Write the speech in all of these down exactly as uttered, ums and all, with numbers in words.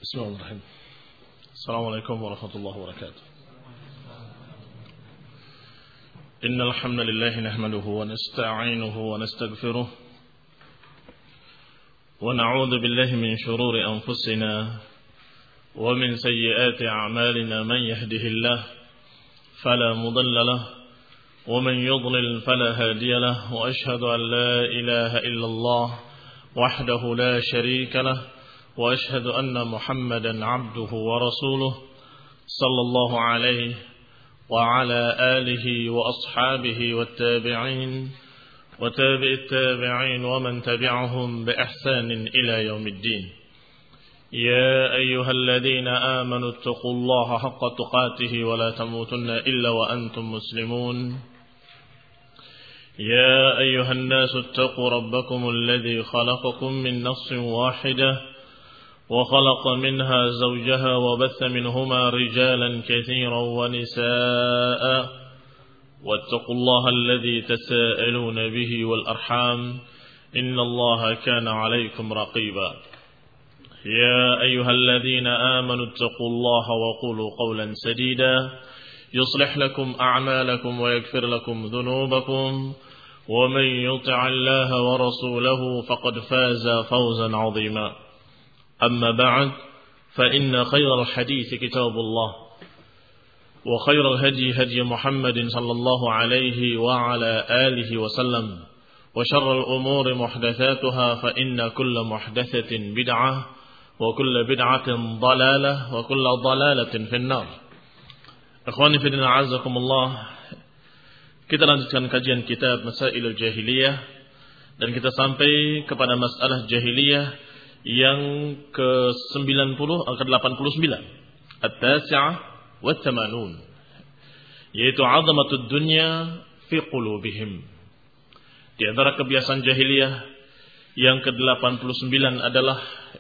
بسم الله الرحمن الرحيم. السلام عليكم ورحمة الله وبركاته. إن الحمد لله نحمده ونستعينه ونستغفره ونعوذ بالله من شرور أنفسنا ومن سيئات أعمالنا. من يهده الله فلا مضل له ومن يضلل فلا هادي له، وأشهد أن لا إله إلا الله وحده لا شريك له، وأشهد أن محمدا عبده ورسوله صلى الله عليه وعلى آله وأصحابه والتابعين وتابع التابعين ومن تبعهم بإحسان إلى يوم الدين. يا أيها الذين آمنوا اتقوا الله حق تقاته ولا تموتن إلا وأنتم مسلمون. يا أيها الناس اتقوا ربكم الذي خلقكم من نفس واحدة وخلق منها زوجها وبث منهما رجالا كثيرا ونساء، واتقوا الله الذي تساءلون به والأرحام إن الله كان عليكم رقيبا. يا أيها الذين آمنوا اتقوا الله وقولوا قولا سديدا يصلح لكم أعمالكم ويغفر لكم ذنوبكم، ومن يطع الله ورسوله فقد فاز فوزا عظيما. أما بعد، فإن خير الحديث كتاب الله، وخير الهدي هدي محمد صلى الله عليه وعلى آله وسلم، وشر الأمور محدثاتها، فإن كل محدثة بدعة وكل بدعة ضلالة وكل ضلالة في النار. Ikhwani fi din, a'azzakumullah. Kita lanjutkan kajian kitab Masailul Jahiliyah, dan kita sampai kepada masalah jahiliyah yang ke sembilan puluh atau ke delapan puluh sembilan, at-tasi'ah wa thamanun, yaitu 'azamatud dunya fi qulubihim. Di antara kebiasaan jahiliyah yang ke delapan puluh sembilan adalah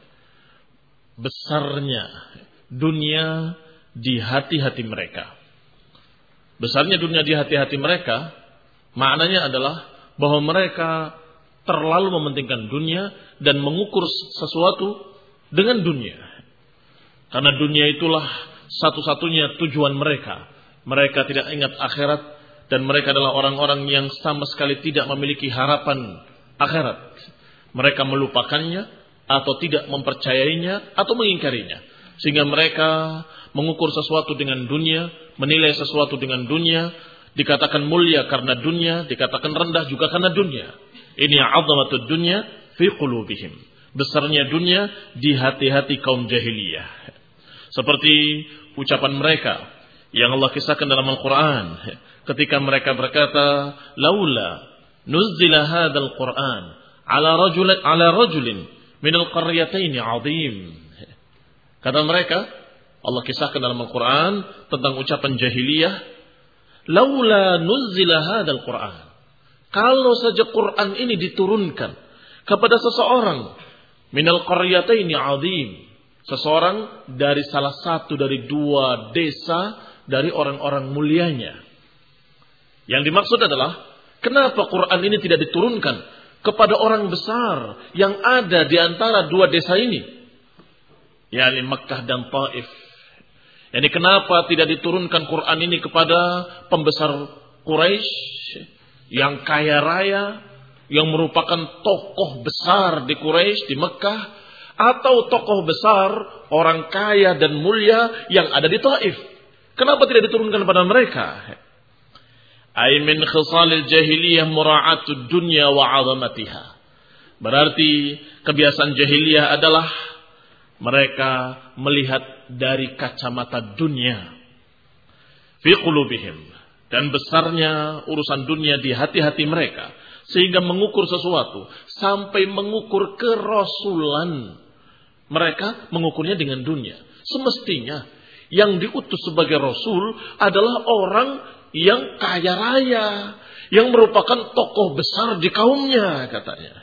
besarnya dunia di hati-hati mereka. Besarnya dunia di hati-hati mereka maknanya adalah bahwa mereka terlalu mementingkan dunia dan mengukur sesuatu dengan dunia. Karena dunia itulah satu-satunya tujuan mereka. Mereka tidak ingat akhirat, dan mereka adalah orang-orang yang sama sekali tidak memiliki harapan akhirat. Mereka melupakannya atau tidak mempercayainya atau mengingkarinya. Sehingga mereka mengukur sesuatu dengan dunia, menilai sesuatu dengan dunia, dikatakan mulia karena dunia, dikatakan rendah juga karena dunia. Ini 'azamatud dunya fi qulubihim. Besarnya dunia di hati-hati kaum jahiliyah. Seperti ucapan mereka yang Allah kisahkan dalam Al-Quran, ketika mereka berkata, laula nuzzila hadzal Qur'an ala rajulin ala rajulin min al-qaryatayn 'azim. Kata mereka, Allah kisahkan dalam Al-Quran tentang ucapan jahiliyah, laula nuzzila hadzal Qur'an. Kalau saja Quran ini diturunkan kepada seseorang minal qaryataini 'azim, seseorang dari salah satu dari dua desa dari orang-orang mulianya. Yang dimaksud adalah, kenapa Quran ini tidak diturunkan kepada orang besar yang ada di antara dua desa ini, yakni Makkah dan Taif. Yani kenapa tidak diturunkan Quran ini kepada pembesar Quraisy yang kaya raya, yang merupakan tokoh besar di Quraisy, di Mekah, atau tokoh besar, orang kaya dan mulia yang ada di Taif? Kenapa tidak diturunkan pada mereka? Ay min khisalil jahiliyah mura'atud dunya wa 'azamatiha. Berarti kebiasaan jahiliyah adalah mereka melihat dari kacamata dunia fi qulubihim, dan besarnya urusan dunia di hati-hati mereka, sehingga mengukur sesuatu sampai mengukur kerasulan. Mereka mengukurnya dengan dunia. Semestinya yang diutus sebagai rasul adalah orang yang kaya raya, yang merupakan tokoh besar di kaumnya, katanya.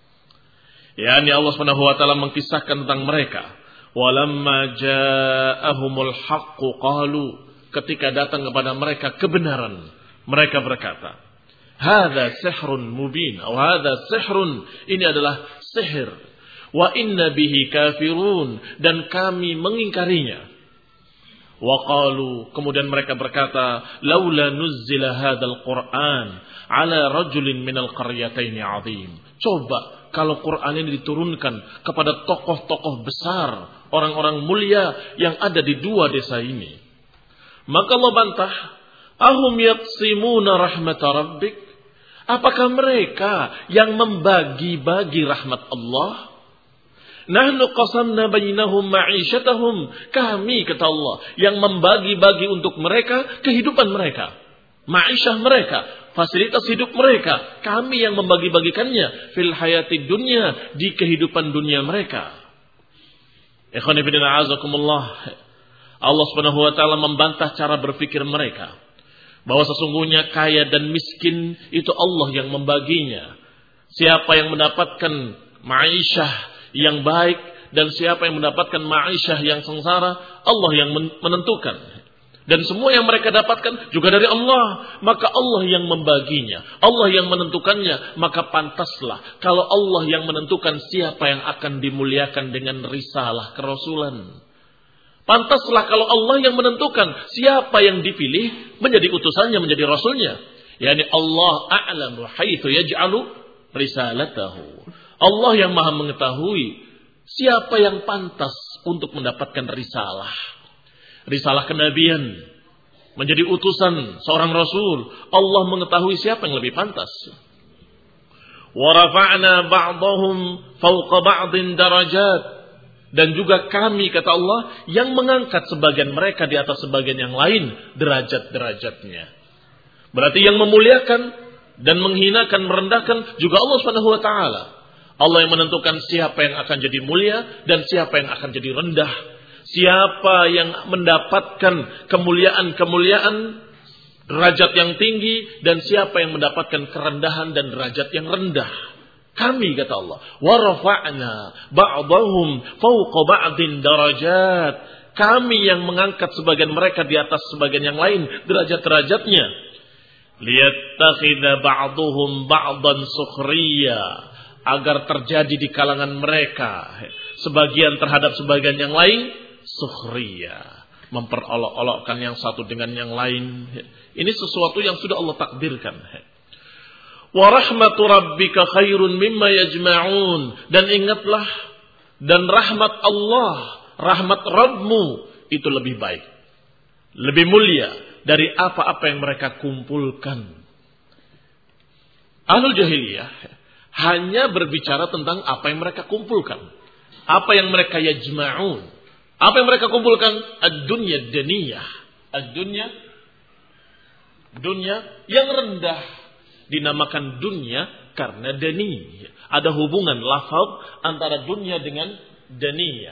Yani Allah Subhanahu wa taala mengkisahkan tentang mereka. Walamma ja'ahumul haqqu qalu, ketika datang kepada mereka kebenaran, mereka berkata, hadza sihrun mubin, atau hadza sihrun, ini adalah sihir, wa inna bihi kafirun, dan kami mengingkarinya. Wa qalu, kemudian mereka berkata, laula nuzzila hadzal Qur'an ala rajulin minal qaryataini 'azim. Coba kalau Quran ini diturunkan kepada tokoh-tokoh besar, orang-orang mulia yang ada di dua desa ini. Maka Allah bantah, ahum yaqsimuna rahmat rabbik? Apakah mereka yang membagi-bagi rahmat Allah? Nahnu qasamna bainahum ma'isyatahum. Kami, kata Allah, yang membagi-bagi untuk mereka kehidupan mereka, ma'isyah mereka, fasilitas hidup mereka. Kami yang membagi-bagikannya fil hayati dunya, di kehidupan dunia mereka. Ikhwani fillah azakumullah. Allah Subhanahu wa taala membantah cara berpikir mereka, bahwa sesungguhnya kaya dan miskin itu Allah yang membaginya. Siapa yang mendapatkan ma'isyah yang baik dan siapa yang mendapatkan ma'isyah yang sengsara, Allah yang menentukan. Dan semua yang mereka dapatkan juga dari Allah. Maka Allah yang membaginya, Allah yang menentukannya. Maka pantaslah kalau Allah yang menentukan siapa yang akan dimuliakan dengan risalah kerasulan. Pantaslah kalau Allah yang menentukan siapa yang dipilih menjadi utusannya, menjadi rasulnya. Yani Allah a'lamu haitsu yaj'alu risalatahu. Allah yang maha mengetahui siapa yang pantas untuk mendapatkan risalah. Risalah kenabian, menjadi utusan seorang rasul. Allah mengetahui siapa yang lebih pantas. Wa rafa'na ba'dahum fawqa ba'din darajat. Dan juga kami, kata Allah, yang mengangkat sebagian mereka di atas sebagian yang lain derajat-derajatnya. Berarti yang memuliakan dan menghinakan, merendahkan juga Allah Subhanahu wa taala. Allah yang menentukan siapa yang akan jadi mulia dan siapa yang akan jadi rendah. Siapa yang mendapatkan kemuliaan-kemuliaan, derajat yang tinggi, dan siapa yang mendapatkan kerendahan dan derajat yang rendah. Kami, kata Allah, wa rafa'na ba'dahum fawqa ba'din darajat. Kami yang mengangkat sebagian mereka di atas sebagian yang lain derajat-derajatnya. Liyattakhidha ba'duhum ba'dan sukhriya, agar terjadi di kalangan mereka sebagian terhadap sebagian yang lain sukhriya, memperolok-olokkan yang satu dengan yang lain. Ini sesuatu yang sudah Allah takdirkan. Wa rahmatu rabbika khairun mimma yajma'un. Dan ingatlah, dan rahmat Allah, rahmat Rabbmu itu lebih baik, lebih mulia dari apa-apa yang mereka kumpulkan. Ahlul jahiliyah hanya berbicara tentang apa yang mereka kumpulkan, apa yang mereka yajma'un, apa yang mereka kumpulkan. Ad-dunya daniyah, ad-dunya, dunia yang rendah dinamakan dunia karena dani. Ada hubungan lafaz antara dunia dengan daniyah.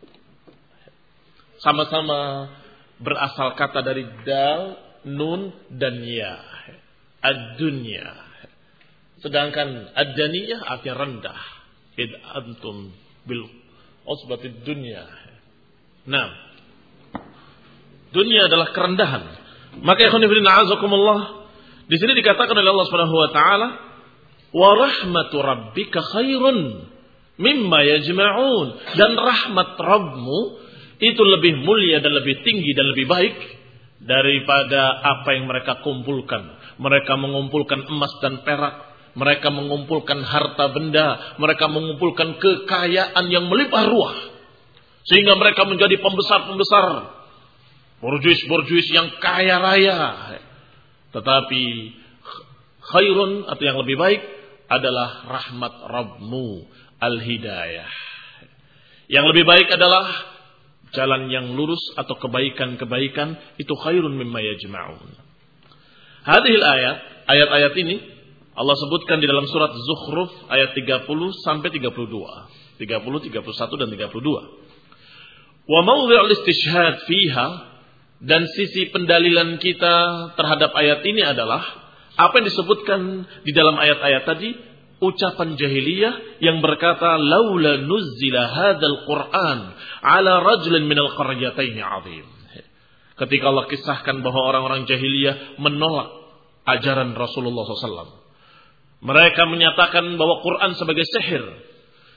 Sama-sama berasal kata dari dal, nun, dan ya. Ad-dunya. Sedangkan ad-daniyah artinya rendah. Id antum bil usbatid dunya. Nah, dunia adalah kerendahan. Maka ikhwan fillah azakumullah, di sini dikatakan oleh Allah Subhanahu wa taala, wa rahmatu rabbika khairun mimma yajma'un. Dan rahmat Rabbmu itu lebih mulia dan lebih tinggi dan lebih baik daripada apa yang mereka kumpulkan. Mereka mengumpulkan emas dan perak, mereka mengumpulkan harta benda, mereka mengumpulkan kekayaan yang melimpah ruah, sehingga mereka menjadi pembesar-pembesar, borjuis-borjuis yang kaya raya. Tetapi khairun atau yang lebih baik adalah rahmat Rabbmu, al-hidayah. Yang lebih baik adalah jalan yang lurus atau kebaikan-kebaikan, itu khairun mimma yajma'un. Hadhil ayat, ayat-ayat ini Allah sebutkan di dalam surat Zukhruf ayat tiga puluh sampai tiga puluh dua. tiga puluh, tiga puluh satu dan tiga puluh dua. Wa mawdhi'ul istishhad fiha, dan sisi pendalilan kita terhadap ayat ini adalah apa yang disebutkan di dalam ayat-ayat tadi, ucapan jahiliyah yang berkata laula nuzzila hadzal Qur'an ala rajulin minal qaryataini 'azim. Ketika Allah kisahkan bahwa orang-orang jahiliyah menolak ajaran Rasulullah shallallahu alaihi wasallam. Mereka menyatakan bahwa Quran sebagai sihir,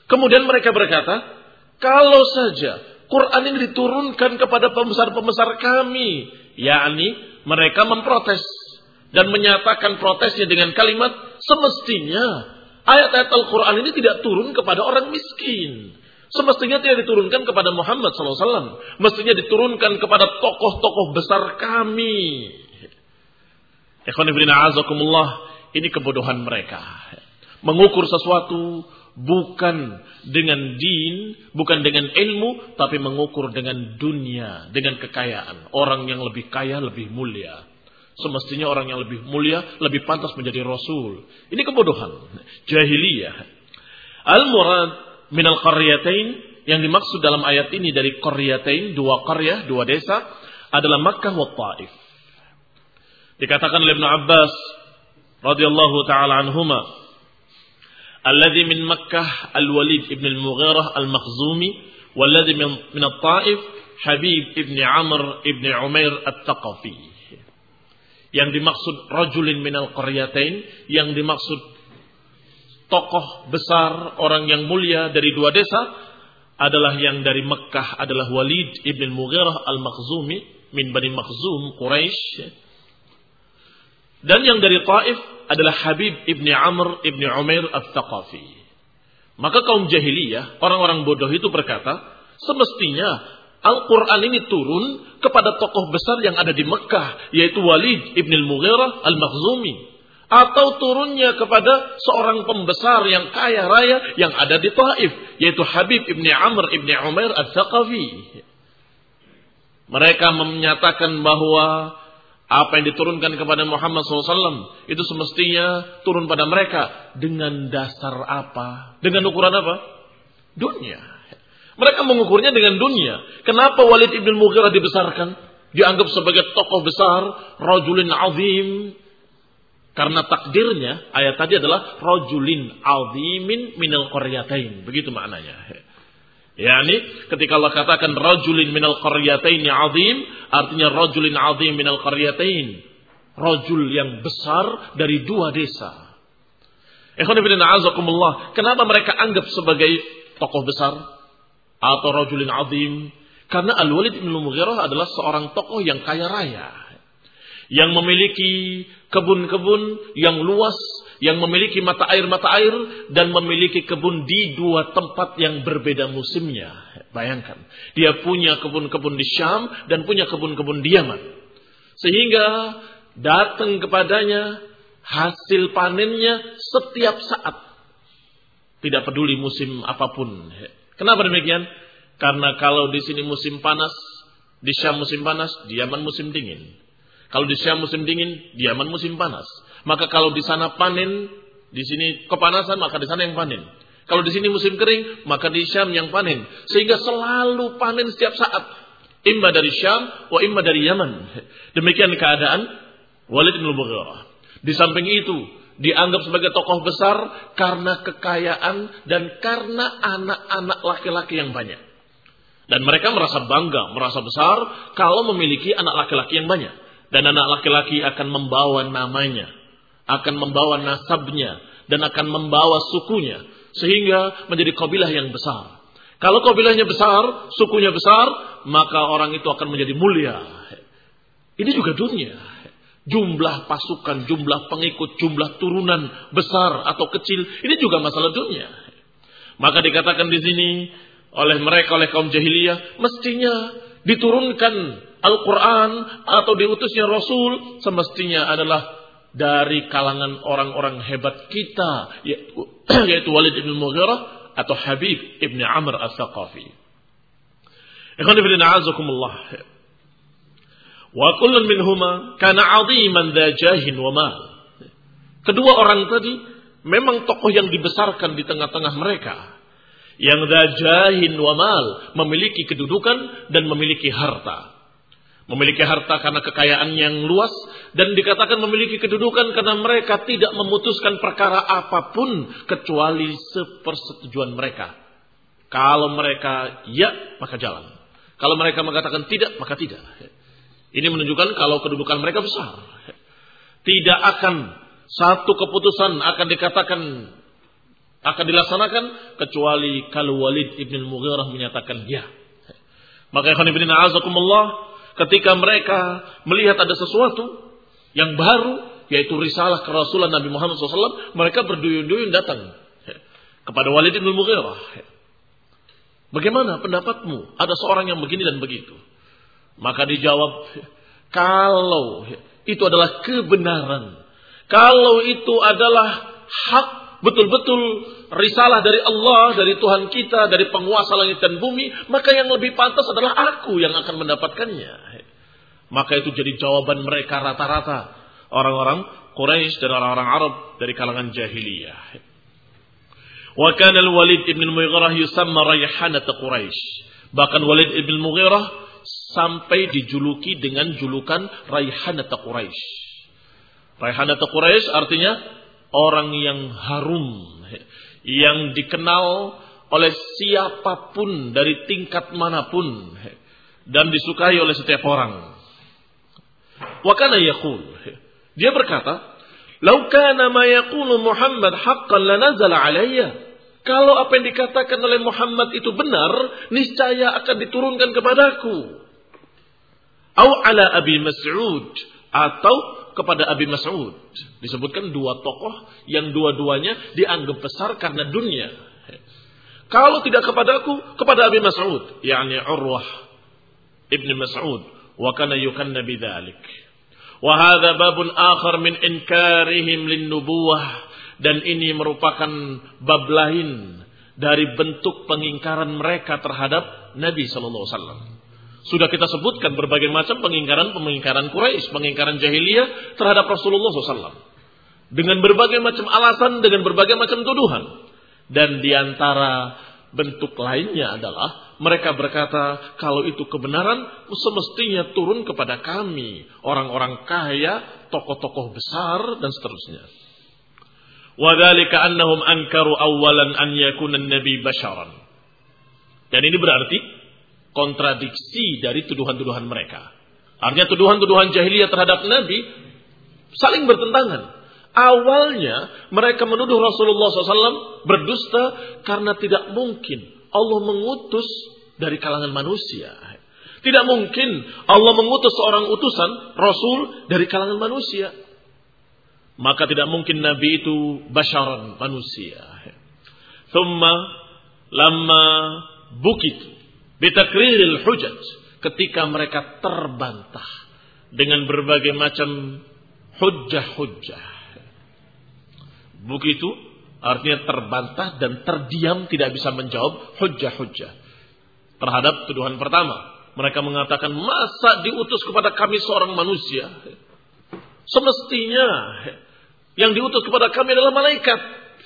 Kemudian mereka berkata, kalau saja Quran ini diturunkan kepada pembesar-pembesar kami, yakni mereka memprotes dan menyatakan protesnya dengan kalimat, semestinya ayat-ayat Al-Quran ini tidak turun kepada orang miskin. Semestinya tidak diturunkan kepada Muhammad sallallahu alaihi wasallam. Mestinya diturunkan kepada tokoh-tokoh besar kami. Ikhwan fillah azakumullah, ini kebodohan mereka. Mengukur sesuatu bukan dengan din, bukan dengan ilmu, tapi mengukur dengan dunia, dengan kekayaan. Orang yang lebih kaya lebih mulia. Semestinya orang yang lebih mulia lebih pantas menjadi rasul. Ini kebodohan, jahiliyah. Al-murad minal qaryatain, yang dimaksud dalam ayat ini dari qaryatain, dua qaryah, dua desa, adalah Makkah wa Taif. Dikatakan oleh Ibnu Abbas radhiyallahu taala anhuma, alladhi min Makkah al-Walid ibn al-Mughirah al-Makhzumi, walladhi min min al-Taif Habib ibn Amr ibn Umair at-Thaqafi. Yang dimaksud rajulin minal qaryatain, yang dimaksud tokoh besar, orang yang mulia dari dua desa, adalah yang dari Mekah adalah Walid ibn al-Mughirah al-Makhzumi min Bani Makhzum Quraisy. Dan yang dari Taif adalah Habib ibn Amr ibn Umair al-Thaqafi. Maka kaum jahiliyah, orang-orang bodoh itu berkata, semestinya Al-Quran ini turun kepada tokoh besar yang ada di Mekah, yaitu Walid ibn al-Mughirah al-Makhzumi. Atau turunnya kepada seorang pembesar yang kaya raya yang ada di Taif, yaitu Habib ibn Amr ibn Umair al-Thaqafi. Mereka menyatakan bahwa apa yang diturunkan kepada Muhammad shallallahu alaihi wasallam itu semestinya turun pada mereka. Dengan dasar apa? Dengan ukuran apa? Dunia. Mereka mengukurnya dengan dunia. Kenapa Walid ibn Mughirah dibesarkan? Dianggap sebagai tokoh besar, rajulin azim. Karena takdirnya, ayat tadi adalah rajulin azimin minal qaryatain. Begitu maknanya. Yani ketika Allah katakan rajulin minal qaryatain azim, artinya rajulin azim minal qaryatain. Rajul yang besar dari dua desa. Ikhwan fillah a'azakumullah, kenapa mereka anggap sebagai tokoh besar atau rajulin azim? Karena Al-Walid bin Mughirah adalah seorang tokoh yang kaya raya, yang memiliki kebun-kebun yang luas, yang memiliki mata air-mata air, dan memiliki kebun di dua tempat yang berbeda musimnya. Bayangkan, dia punya kebun-kebun di Syam dan punya kebun-kebun di Yaman. Sehingga datang kepadanya hasil panennya setiap saat. Tidak peduli musim apapun. Kenapa demikian? Karena kalau di sini musim panas, di Syam musim panas, di Yaman musim dingin. Kalau di Syam musim dingin, di Yaman musim panas. Maka kalau di sana panen, di sini kepanasan, maka di sana yang panen. Kalau di sini musim kering, maka di Syam yang panen. Sehingga selalu panen setiap saat. Imma dari Syam, wa imma dari Yaman. Demikian keadaan Walid bin Mughirah. Di samping itu, dianggap sebagai tokoh besar karena kekayaan dan karena anak-anak laki-laki yang banyak. Dan mereka merasa bangga, merasa besar kalau memiliki anak laki-laki yang banyak. Dan anak laki-laki akan membawa namanya, akan membawa nasabnya, dan akan membawa sukunya. Sehingga menjadi kabilah yang besar. Kalau kabilahnya besar, sukunya besar, maka orang itu akan menjadi mulia. Ini juga dunia. Jumlah pasukan, jumlah pengikut, jumlah turunan besar atau kecil, ini juga masalah dunia. Maka dikatakan di sini oleh mereka, oleh kaum jahiliyah, mestinya diturunkan Al-Quran atau diutusnya Rasul semestinya adalah dari kalangan orang-orang hebat kita, yaitu Walid ibn Mughirah atau Habib ibn Amr al-Thaqafi. Ikhwan fillah a'azakumullah. Wa kullun minhuma kana 'aziman dha jahin wa mal. Kedua orang tadi memang tokoh yang dibesarkan di tengah-tengah mereka. Yang dha jahin wa mal, memiliki kedudukan dan memiliki harta. Memiliki harta karena kekayaan yang luas, dan dikatakan memiliki kedudukan karena mereka tidak memutuskan perkara apapun kecuali sepersetujuan mereka. Kalau mereka ya, maka jalan. Kalau mereka mengatakan tidak, maka tidak. Ini menunjukkan kalau kedudukan mereka besar. Tidak akan satu keputusan akan dikatakan akan dilaksanakan kecuali kalau Walid ibn Mughirah menyatakan ya. Maka ikhwan fillah azakumullah, ketika mereka melihat ada sesuatu yang baru, yaitu risalah kerasulan Nabi Muhammad shallallahu alaihi wasallam, mereka berduyun-duyun datang kepada Walid ibn Mughirah. Bagaimana pendapatmu? Ada seorang yang begini dan begitu. Maka dijawab, kalau itu adalah kebenaran, kalau itu adalah hak, betul-betul risalah dari Allah, dari Tuhan kita, dari penguasa langit dan bumi, maka yang lebih pantas adalah aku yang akan mendapatkannya. Maka itu jadi jawaban mereka rata-rata, orang-orang Quraisy dan orang-orang Arab dari kalangan jahiliyah. Wa kana al-Walid ibn al-Mughirah yusamma rayhanat Quraisy. Bahkan Walid ibn al-Mughirah sampai dijuluki dengan julukan rayhanat Quraisy. Rayhanat Quraisy artinya orang yang harum, yang dikenal oleh siapapun dari tingkat manapun dan disukai oleh setiap orang. Wa kana yaqul, dia berkata, "Lau kana ma yaqulu Muhammad haqqan lanazala alayya." Kalau apa yang dikatakan oleh Muhammad itu benar, niscaya akan diturunkan kepadaku. Au ala Abi Mas'ud, atau kepada Abi Mas'ud. Disebutkan dua tokoh yang dua-duanya dianggap besar karena dunia. Kalau tidak kepadaku, kepada Abi Mas'ud, yakni Urwah ibn Mas'ud, wa kana yukanna bidzalik. Wa hadza babun akhar min inkarihim lin-nubuwah, dan ini merupakan bab lain dari bentuk pengingkaran mereka terhadap Nabi sallallahu alaihi wasallam. Sudah kita sebutkan berbagai macam pengingkaran-pengingkaran Quraisy, pengingkaran jahiliyah terhadap Rasulullah sallallahu alaihi wasallam. Dengan berbagai macam alasan, dengan berbagai macam tuduhan. Dan diantara bentuk lainnya adalah mereka berkata, kalau itu kebenaran, semestinya turun kepada kami, orang-orang kaya, tokoh-tokoh besar, dan seterusnya. وَذَلِكَ أَنَّهُمْ أَنْكَرُوا أَوَّلًا أَنْ يَكُونَ النَّبِيُّ بَشَرًا. Dan ini berarti kontradiksi dari tuduhan-tuduhan mereka. Artinya tuduhan-tuduhan jahiliyah terhadap Nabi saling bertentangan. Awalnya mereka menuduh Rasulullah shallallahu alaihi wasallam berdusta karena tidak mungkin Allah mengutus dari kalangan manusia. Tidak mungkin Allah mengutus seorang utusan, Rasul dari kalangan manusia. Maka tidak mungkin Nabi itu basyaran, manusia. Thumma lamma bukit bitakriril hujaj, ketika mereka terbantah dengan berbagai macam hujjah-hujjah. Begitu artinya terbantah dan terdiam, tidak bisa menjawab hujjah-hujjah terhadap tuduhan pertama. Mereka mengatakan, masa diutus kepada kami seorang manusia? Semestinya yang diutus kepada kami adalah malaikat.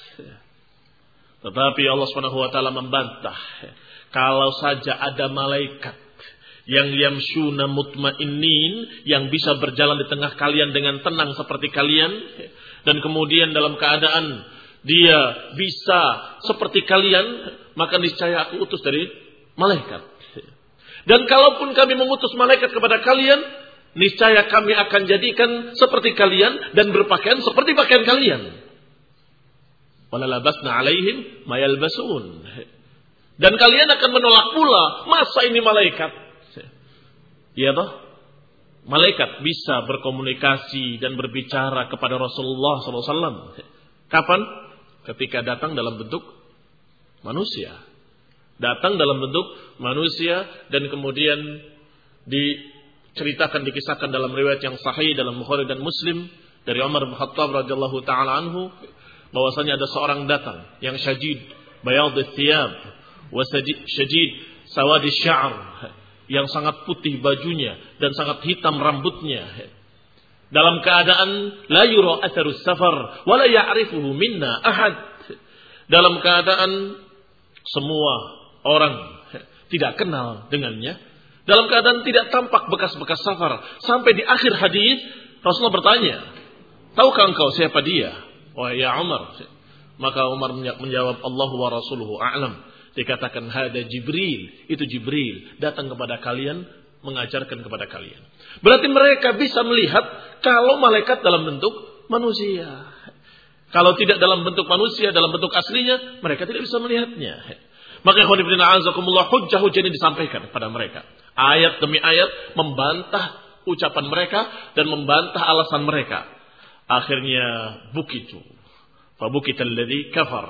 Tetapi Allah Subhanahu wa taala membantah, kalau saja ada malaikat yang yamshuna mutmainnin, yang bisa berjalan di tengah kalian dengan tenang seperti kalian, dan kemudian dalam keadaan dia bisa seperti kalian, maka niscaya aku utus dari malaikat. Dan kalaupun kami mengutus malaikat kepada kalian, niscaya kami akan jadikan seperti kalian dan berpakaian seperti pakaian kalian. Wala labasna alaihim ma yalbasun. Dan kalian akan menolak pula, masa ini malaikat? Ya toh? Malaikat bisa berkomunikasi dan berbicara kepada Rasulullah sallallahu alaihi wasallam. Kapan? Ketika datang dalam bentuk manusia. Datang dalam bentuk manusia dan kemudian diceritakan, dikisahkan dalam riwayat yang sahih dalam Bukhari dan Muslim dari Umar bin Khattab radhiyallahu taala anhu, bahwasanya ada seorang datang yang syadid bayad thiyab wa syadid sawad asy-sya'r, yang sangat putih bajunya dan sangat hitam rambutnya, dalam keadaan la yura atharus safar wa la ya'rifuhu minna ahad, dalam keadaan semua orang tidak kenal dengannya, dalam keadaan tidak tampak bekas-bekas safar. Sampai di akhir hadis Rasulullah bertanya, tahukah engkau siapa dia? Wahai ya Umar. Maka Umar menjawab, Allahu wa rasuluhu a'lam. Dikatakan, hada Jibril, itu Jibril datang kepada kalian, mengajarkan kepada kalian. Berarti mereka bisa melihat kalau malaikat dalam bentuk manusia. Kalau tidak dalam bentuk manusia, dalam bentuk aslinya, mereka tidak bisa melihatnya. Maka khonibina azakumullah, hujah-hujah ini disampaikan kepada mereka. Ayat demi ayat membantah ucapan mereka dan membantah alasan mereka. Akhirnya bukitu. Fabukital ladzi kafar.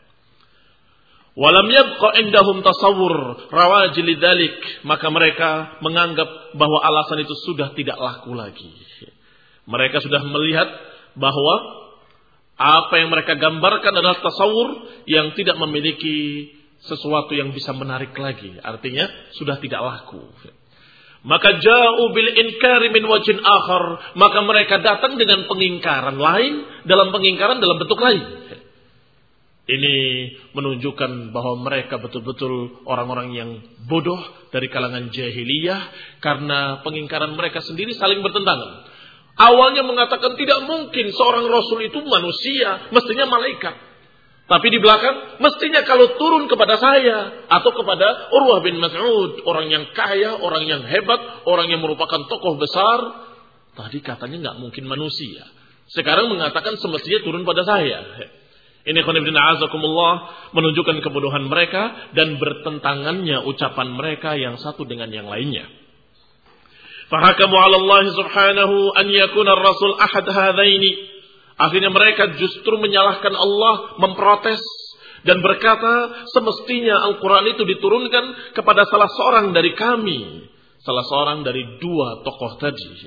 Walam yabqa indahum tasawwur rawajil lidzalik, maka mereka menganggap bahwa alasan itu sudah tidak laku lagi. Mereka sudah melihat bahwa apa yang mereka gambarkan adalah tasawur yang tidak memiliki sesuatu yang bisa menarik lagi. Artinya sudah tidak laku. Maka ja'u bil inkari min wajhin akhar, maka mereka datang dengan pengingkaran lain dalam pengingkaran dalam bentuk lain. Ini menunjukkan bahwa mereka betul-betul orang-orang yang bodoh dari kalangan jahiliyah, karena pengingkaran mereka sendiri saling bertentangan. Awalnya mengatakan tidak mungkin seorang rasul itu manusia, mestinya malaikat. Tapi di belakang, mestinya kalau turun kepada saya atau kepada Urwah bin Mas'ud, orang yang kaya, orang yang hebat, orang yang merupakan tokoh besar, tadi katanya nggak mungkin manusia. Sekarang mengatakan semestinya turun pada saya. Ini khonibina azakumullah menunjukkan kebodohan mereka dan bertentangannya ucapan mereka yang satu dengan yang lainnya. Fahakamu 'ala Allah subhanahu an yakuna ar-rasul ahad hadaini. Akhirnya mereka justru menyalahkan Allah, memprotes dan berkata semestinya Al-Quran itu diturunkan kepada salah seorang dari kami, salah seorang dari dua tokoh tadi.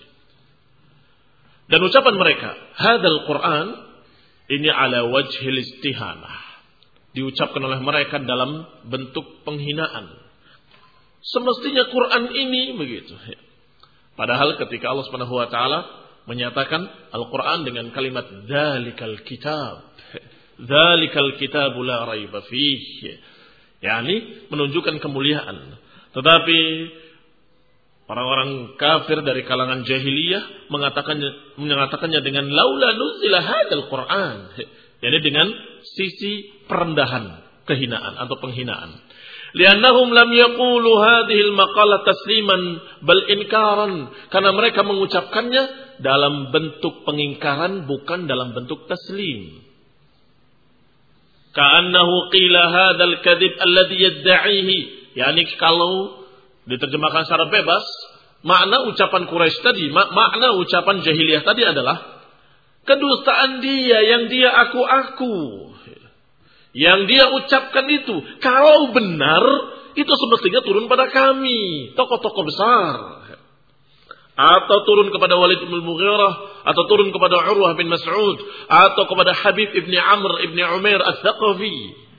Dan ucapan mereka, hadzal Quran, ini ala wajhil istihanah, diucapkan oleh mereka dalam bentuk penghinaan. Semestinya Quran ini begitu. Padahal ketika Allah Subhanahu wa taala menyatakan Al-Quran dengan kalimat dzalikal kitab, dzalikal kitabu la raiba fihi, yakni menunjukkan kemuliaan. Tetapi orang-orang kafir dari kalangan jahiliyah mengatakannya mengatakannya dengan laula nuzila hadzal Quran, yakni dengan sisi perendahan, kehinaan atau penghinaan. Liannahum lam yaqulu hadhil maqalah tasliman bal inkaran, karena mereka mengucapkannya dalam bentuk pengingkaran bukan dalam bentuk taslim. Ka'annahu qila hadzal kadzib alladhi yad'ihi, yakni kalau diterjemahkan secara bebas, makna ucapan Quraisy tadi, mak- makna ucapan jahiliyah tadi adalah kedustaan dia yang dia aku-aku. Yang dia ucapkan itu, kalau benar, itu semestinya turun pada kami, tokoh-tokoh besar. Atau turun kepada Walid bin Mughirah, atau turun kepada Urwah bin Mas'ud, atau kepada Habib ibni Amr ibni Umair al-Thaqafi.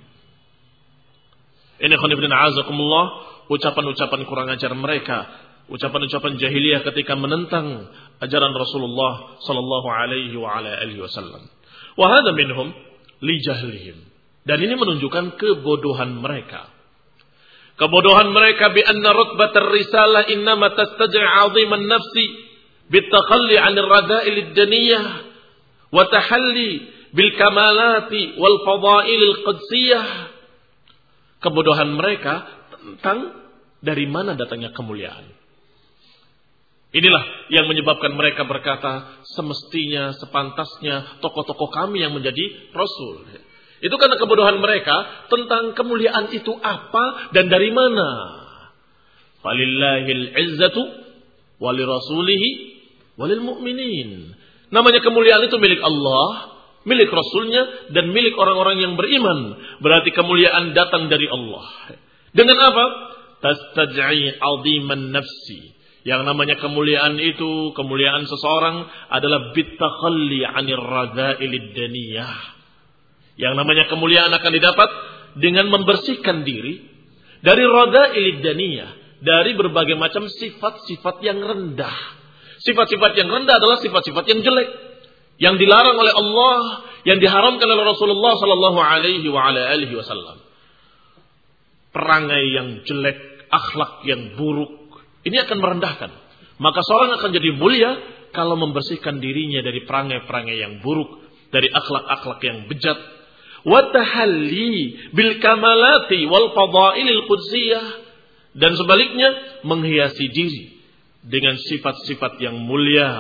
Ini khonibin a'azakumullah, ucapan-ucapan kurang ajar mereka, ucapan-ucapan jahiliyah ketika menentang ajaran Rasulullah sallallahu alaihi wa ala alihi wasallam. Wa hadha minhum li jahlihim. Dan ini menunjukkan kebodohan mereka. Kebodohan mereka bi anna rutbatar risalah innama tastaj'i 'aziman nafsi bitakhalli 'anil rada'il ad-daniyah wa tahalli bil kamalati wal fadailil qudsiyah. Kebodohan mereka tentang dari mana datangnya kemuliaan. Inilah yang menyebabkan mereka berkata semestinya sepantasnya tokoh-tokoh kami yang menjadi rasul. Itu karena kebodohan mereka tentang kemuliaan itu apa dan dari mana. Falillahil izzatu walirasulihi walil mu'minin. Namanya kemuliaan itu milik Allah, milik Rasulnya, dan milik orang-orang yang beriman. Berarti kemuliaan datang dari Allah. Dengan apa? Tastaj'i 'aziman nafsi. Yang namanya kemuliaan itu, kemuliaan seseorang adalah bitakhalli 'anir radha'ilid daniyah. Yang namanya kemuliaan akan didapat dengan membersihkan diri dari radha'ilid daniyah, dari berbagai macam sifat-sifat yang rendah. Sifat-sifat yang rendah adalah sifat-sifat yang jelek, yang dilarang oleh Allah, yang diharamkan oleh Rasulullah sallallahu alaihi wa ala alihi wasallam. Perangai yang jelek, akhlak yang buruk, ini akan merendahkan. Maka seorang akan jadi mulia kalau membersihkan dirinya dari perangai-perangai yang buruk, dari akhlak-akhlak yang bejat. Wa tahalli bil kamalati wal fadailil qudsiyah, dan sebaliknya menghiasi diri dengan sifat-sifat yang mulia,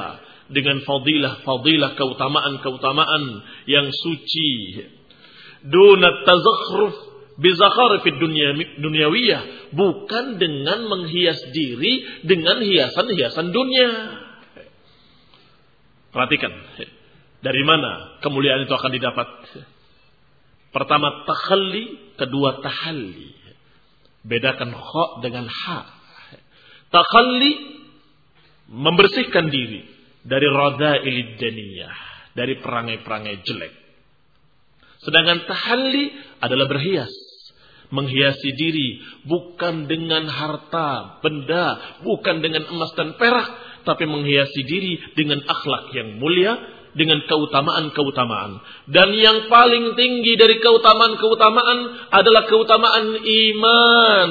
dengan fadilah-fadilah, keutamaan-keutamaan yang suci. Dunat tazakhruf bizakharifid dunya dunyawiyah, bukan dengan menghias diri dengan hiasan-hiasan dunia. Perhatikan, dari mana kemuliaan itu akan didapat? Pertama takhalli, kedua tahalli. Bedakan kha dengan ha. Takhalli membersihkan diri dari radha'ilid daniyah, dari perangai-perangai jelek. Sedangkan tahalli adalah berhias, menghiasi diri bukan dengan harta benda, bukan dengan emas dan perak, tapi menghiasi diri dengan akhlak yang mulia, dengan keutamaan-keutamaan. Dan yang paling tinggi dari keutamaan-keutamaan adalah keutamaan iman.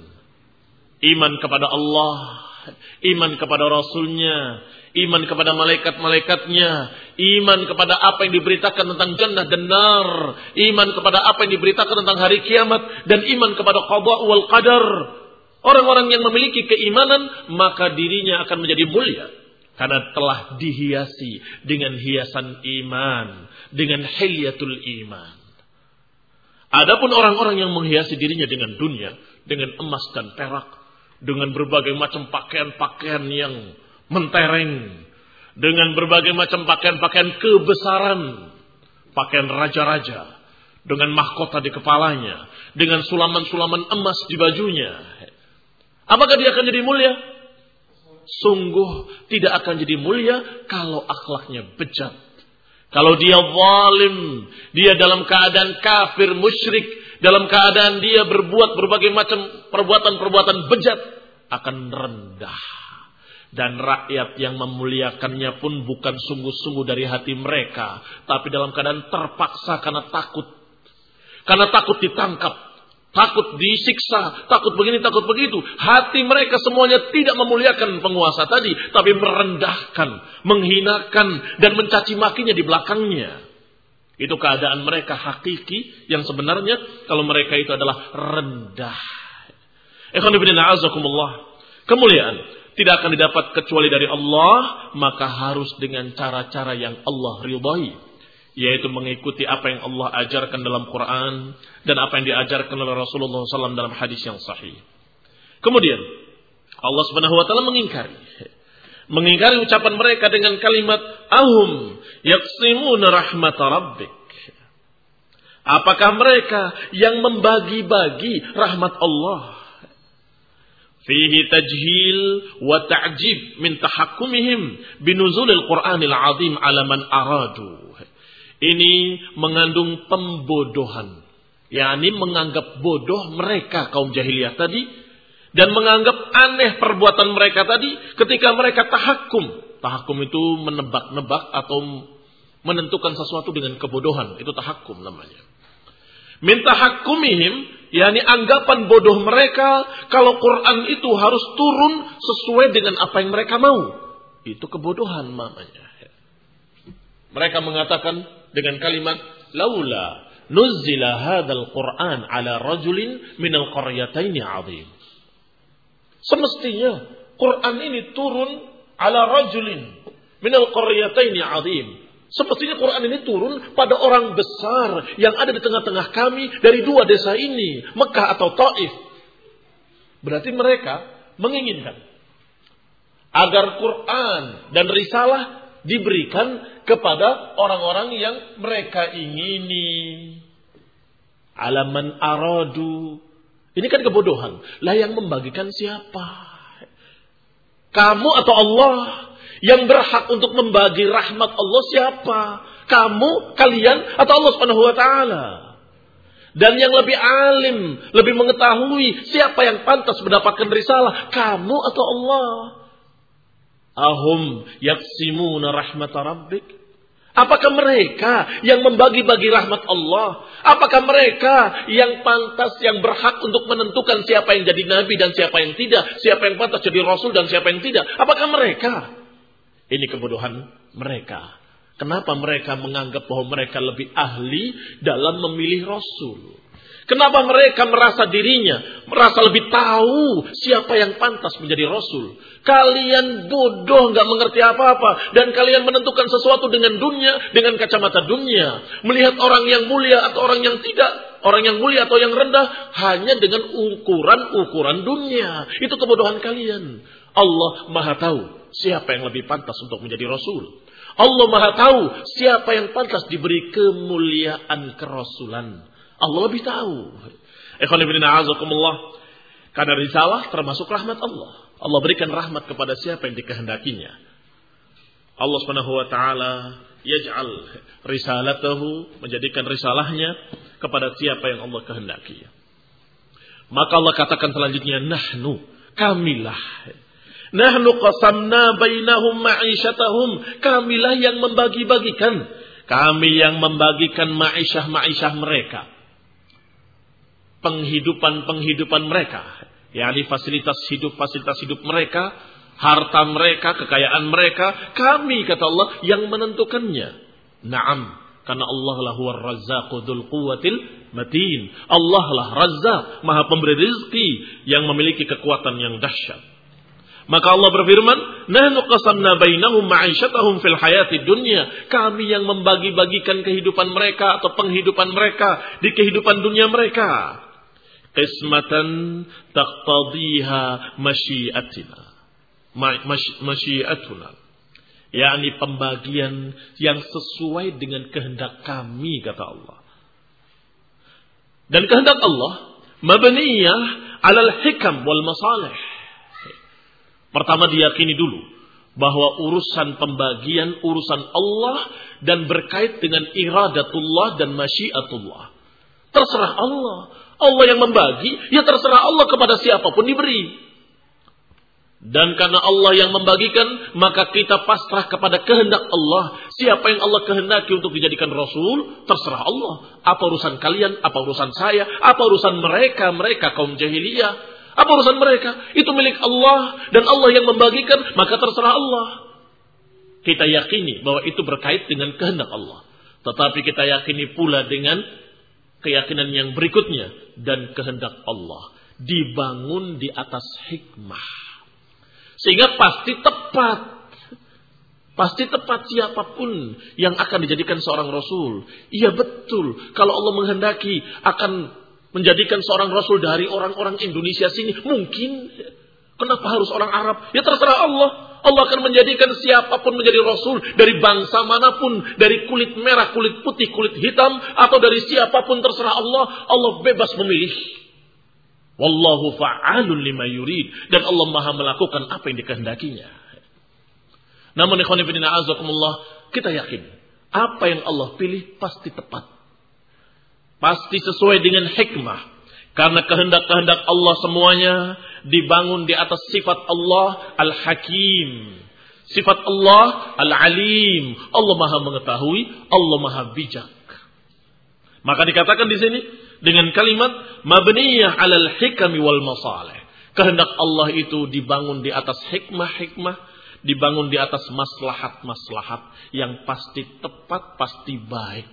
Iman kepada Allah, iman kepada Rasulnya, iman kepada malaikat-malaikatnya, iman kepada apa yang diberitakan tentang jannah dan nar, iman kepada apa yang diberitakan tentang hari kiamat, dan iman kepada qada wal qadar. Orang-orang yang memiliki keimanan, maka dirinya akan menjadi mulia karena telah dihiasi dengan hiasan iman, dengan hilyatul iman. Adapun orang-orang yang menghiasi dirinya dengan dunia, dengan emas dan perak, dengan berbagai macam pakaian-pakaian yang mentereng, dengan berbagai macam pakaian-pakaian kebesaran, pakaian raja-raja, dengan mahkota di kepalanya, dengan sulaman-sulaman emas di bajunya. Apakah dia akan jadi mulia? Sungguh tidak akan jadi mulia kalau akhlaknya bejat. Kalau dia zalim, dia dalam keadaan kafir, musyrik, dalam keadaan dia berbuat berbagai macam perbuatan-perbuatan bejat, akan rendah. Dan rakyat yang memuliakannya pun bukan sungguh-sungguh dari hati mereka, tapi dalam keadaan terpaksa karena takut. Karena takut ditangkap, takut disiksa, takut begini, takut begitu. Hati mereka semuanya tidak memuliakan penguasa tadi, tapi merendahkan, menghinakan, dan mencaci makinya di belakangnya. Itu keadaan mereka hakiki yang sebenarnya kalau mereka itu adalah rendah. Ikhwan fillah a'azakumullah. Kemuliaan tidak akan didapat kecuali dari Allah, maka harus dengan cara-cara yang Allah ridhai, yaitu mengikuti apa yang Allah ajarkan dalam Quran dan apa yang diajarkan oleh Rasulullah shallallahu alaihi wasallam dalam hadis yang sahih. Kemudian Allah Subhanahu wa taala mengingkari mengingkari ucapan mereka dengan kalimat ahum yaqsimuna rahmat rabbik. Apakah mereka yang membagi-bagi rahmat Allah? Fihi tajhil wa ta'jib min tahakkumihim binuzulil Qur'anil azim ala man aradu. Ini mengandung pembodohan, yakni menganggap bodoh mereka kaum jahiliyah tadi, dan menganggap aneh perbuatan mereka tadi ketika mereka tahakkum. Tahakkum itu menebak-nebak atau menentukan sesuatu dengan kebodohan, itu tahakkum namanya. Min tahakkumihim, yakni anggapan bodoh mereka kalau Quran itu harus turun sesuai dengan apa yang mereka mau. Itu kebodohan namanya. Mereka mengatakan dengan kalimat laula nuzzila hadzal Qur'an ala rajulin minal qaryataini 'azim. Semestinya Quran ini turun ala rajulin minal qaryataini 'azim. Semestinya Quran ini turun pada orang besar yang ada di tengah-tengah kami dari dua desa ini, Mekah atau Taif. Berarti mereka menginginkan agar Quran dan risalah diberikan kepada orang-orang yang mereka ingini. Alaman aradu. Ini kan kebodohan. Lah yang membagikan siapa? Kamu atau Allah? Yang berhak untuk membagi rahmat Allah siapa? Kamu, kalian, atau Allah Subhanahu wa taala? Dan yang lebih alim, lebih mengetahui siapa yang pantas mendapatkan risalah, kamu atau Allah? Ahum yaqsimuna rahmat rabbik? Apakah mereka yang membagi-bagi rahmat Allah? Apakah mereka yang pantas, yang berhak untuk menentukan siapa yang jadi nabi dan siapa yang tidak? Siapa yang pantas jadi rasul dan siapa yang tidak? Apakah mereka? Ini kebodohan mereka. Kenapa mereka menganggap bahwa mereka lebih ahli dalam memilih rasul? Kenapa mereka merasa dirinya, merasa lebih tahu siapa yang pantas menjadi Rasul? Kalian bodoh, gak mengerti apa-apa. Dan kalian menentukan sesuatu dengan dunia, dengan kacamata dunia. Melihat orang yang mulia atau orang yang tidak. Orang yang mulia atau yang rendah hanya dengan ukuran-ukuran dunia. Itu kebodohan kalian. Allah Maha tahu siapa yang lebih pantas untuk menjadi Rasul. Allah Maha tahu siapa yang pantas diberi kemuliaan kerasulan. Allah lebih tahu. Ikhwan fillah a'azakumullah. Karena risalah termasuk rahmat Allah. Allah berikan rahmat kepada siapa yang dikehendakinya. Allah Subhanahu wa taala yaj'al risalatahu, menjadikan risalahnya kepada siapa yang Allah kehendaki. Maka Allah katakan selanjutnya, nahnu, kamilah. Nahnu qasamna bainahum ma'isyatahum, kamilah yang membagi-bagikan. Kami yang membagikan ma'isyah-ma'isyah mereka. Penghidupan-penghidupan mereka, yakni fasilitas hidup, fasilitas hidup mereka, harta mereka, kekayaan mereka, kami kata Allah yang menentukannya. Naam, karena Allah lah huwar razzaqu dzul quwwatil matin. Allah lah Razzaq, Maha pemberi rezeki yang memiliki kekuatan yang dahsyat. Maka Allah berfirman, nahnu qasamna bainahum ma'isyatahum fil hayatid dunya. Kami yang membagi-bagikan kehidupan mereka atau penghidupan mereka di kehidupan dunia mereka. Qismatan taqtadiha masyiatina. Masyiatuna. Yakni pembagian yang sesuai dengan kehendak kami, kata Allah. Dan kehendak Allah mabniyah 'alal hikam wal masalih. Pertama diyakini dulu bahwa urusan pembagian urusan Allah dan berkait dengan iradatullah dan masyiatullah. Terserah Allah. Allah yang membagi, ya terserah Allah kepada siapapun diberi. Dan karena Allah yang membagikan, maka kita pasrah kepada kehendak Allah. Siapa yang Allah kehendaki untuk dijadikan Rasul, terserah Allah. Apa urusan kalian, apa urusan saya, apa urusan mereka, mereka kaum jahiliyah. Apa urusan mereka? Itu milik Allah. Dan Allah yang membagikan, maka terserah Allah. Kita yakini bahwa itu berkait dengan kehendak Allah. Tetapi kita yakini pula dengan keyakinan yang berikutnya. Dan kehendak Allah dibangun di atas hikmah. Sehingga pasti tepat. Pasti tepat siapapun yang akan dijadikan seorang Rasul. Iya betul. Kalau Allah menghendaki akan menjadikan seorang Rasul dari orang-orang Indonesia sini. Mungkin. Kenapa harus orang Arab? Ya terserah Allah. Allah akan menjadikan siapapun menjadi Rasul. Dari bangsa manapun. Dari kulit merah, kulit putih, kulit hitam. Atau dari siapapun terserah Allah. Allah bebas memilih. Wallahu fa'alun lima yurid. Dan Allah maha melakukan apa yang dikehendakinya. Namun ikhwan fillah a'azakumullah, kita yakin. Apa yang Allah pilih pasti tepat. Pasti sesuai dengan hikmah. Karena kehendak-kehendak Allah semuanya dibangun di atas sifat Allah Al-Hakim. Sifat Allah Al-Alim. Allah maha mengetahui, Allah maha bijak. Maka dikatakan di sini dengan kalimat mabniyah 'alal hikami wal masalih. Kehendak Allah itu dibangun di atas hikmah-hikmah, dibangun di atas maslahat-maslahat yang pasti tepat, pasti baik.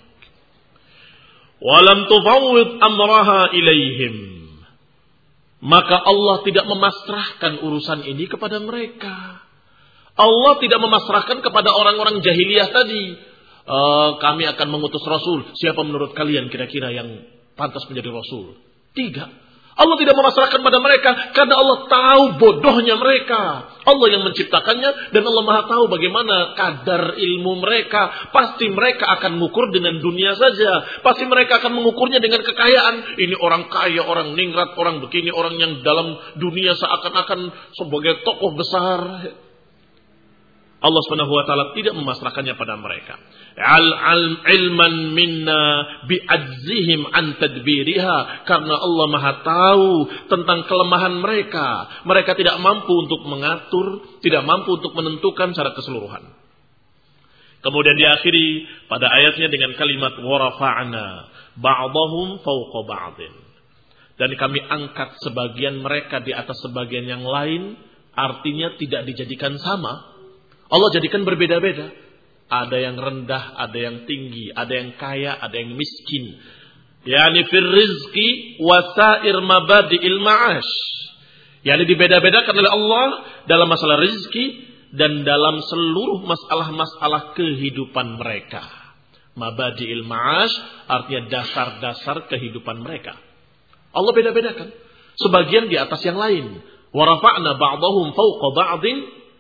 Walam tufawwid amraha ilaihim. Maka Allah tidak memasrahkan urusan ini kepada mereka. Allah tidak memasrahkan kepada orang-orang jahiliyah tadi. Uh, kami akan mengutus Rasul. Siapa menurut kalian kira-kira yang pantas menjadi Rasul? Tidak. Allah tidak memasrahkan pada mereka. Karena Allah tahu bodohnya mereka. Allah yang menciptakannya. Dan Allah maha tahu bagaimana kadar ilmu mereka. Pasti mereka akan mengukur dengan dunia saja. Pasti mereka akan mengukurnya dengan kekayaan. Ini orang kaya, orang ningrat, orang begini. Orang yang dalam dunia seakan-akan sebagai tokoh besar. Allah subhanahu wa taala tidak memasrahkannya pada mereka. Al ilman minna bi'ajzihim an tadbiriha, karena Allah maha tahu tentang kelemahan mereka. Mereka tidak mampu untuk mengatur, tidak mampu untuk menentukan secara keseluruhan. Kemudian diakhiri pada ayatnya dengan kalimat warafa'na ba'dahum fawqa ba'din. Dan kami angkat sebagian mereka di atas sebagian yang lain, artinya tidak dijadikan sama. Allah jadikan berbeda-beda. Ada yang rendah, ada yang tinggi, ada yang kaya, ada yang miskin. Yani fir rizqi wasair mabadi'il ma'ash. Yani dibeda-bedakan oleh Allah dalam masalah rizki dan dalam seluruh masalah-masalah kehidupan mereka. Mabadi'il ma'ash artinya dasar-dasar kehidupan mereka. Allah beda-bedakan. Sebagian di atas yang lain. Wa rafa'na ba'dahum fawqa ba'din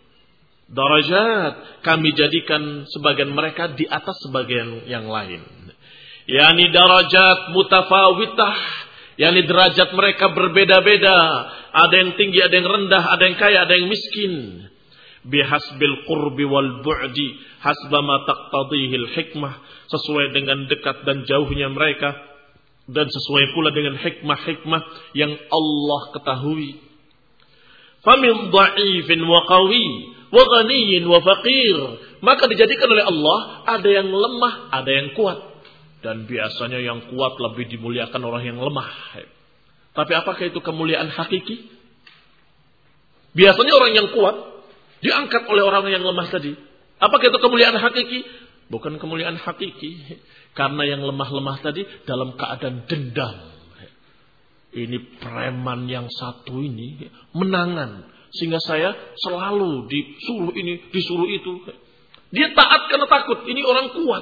darajat. Kami jadikan sebagian mereka di atas sebagian yang lain. Yani darajat mutafawitah. Yani derajat mereka berbeda-beda. Ada yang tinggi, ada yang rendah, ada yang kaya, ada yang miskin. Bihasbil qurbi wal bu'di hasba ma taqtadihil hikmah. Sesuai dengan dekat dan jauhnya mereka. Dan sesuai pula dengan hikmah-hikmah yang Allah ketahui. Famin dha'ifin wa qawi wa ghaniyin wa faqir. Maka dijadikan oleh Allah ada yang lemah, ada yang kuat. Dan biasanya yang kuat lebih dimuliakan orang yang lemah. Tapi apakah itu kemuliaan hakiki? Biasanya orang yang kuat diangkat oleh orang yang lemah tadi. Apakah itu kemuliaan hakiki? Bukan kemuliaan hakiki. Karena yang lemah-lemah tadi dalam keadaan dendam. Ini preman yang satu ini menangan. Sehingga saya selalu disuruh ini, disuruh itu. Dia taat karena takut. Ini orang kuat.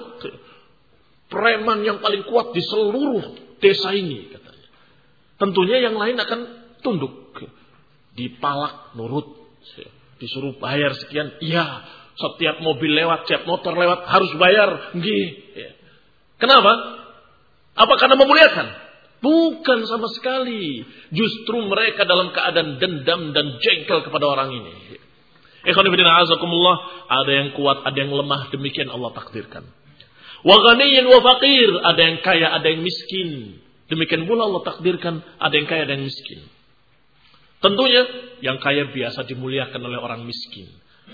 Preman yang paling kuat di seluruh desa ini katanya. Tentunya yang lain akan tunduk. Dipalak nurut. Disuruh bayar sekian. Iya. Setiap mobil lewat, setiap motor lewat harus bayar. Nggih. Kenapa? Apa karena memuliakan? Bukan sama sekali. Justru mereka dalam keadaan dendam dan jengkel kepada orang ini. Ikhwan fillah azakumullah, ada yang kuat, ada yang lemah, demikian Allah takdirkan. Wa ghaniyyin wa faqir, ada yang kaya, ada yang miskin. Demikian pula Allah takdirkan, ada yang kaya, ada yang miskin. Tentunya yang kaya biasa dimuliakan oleh orang miskin.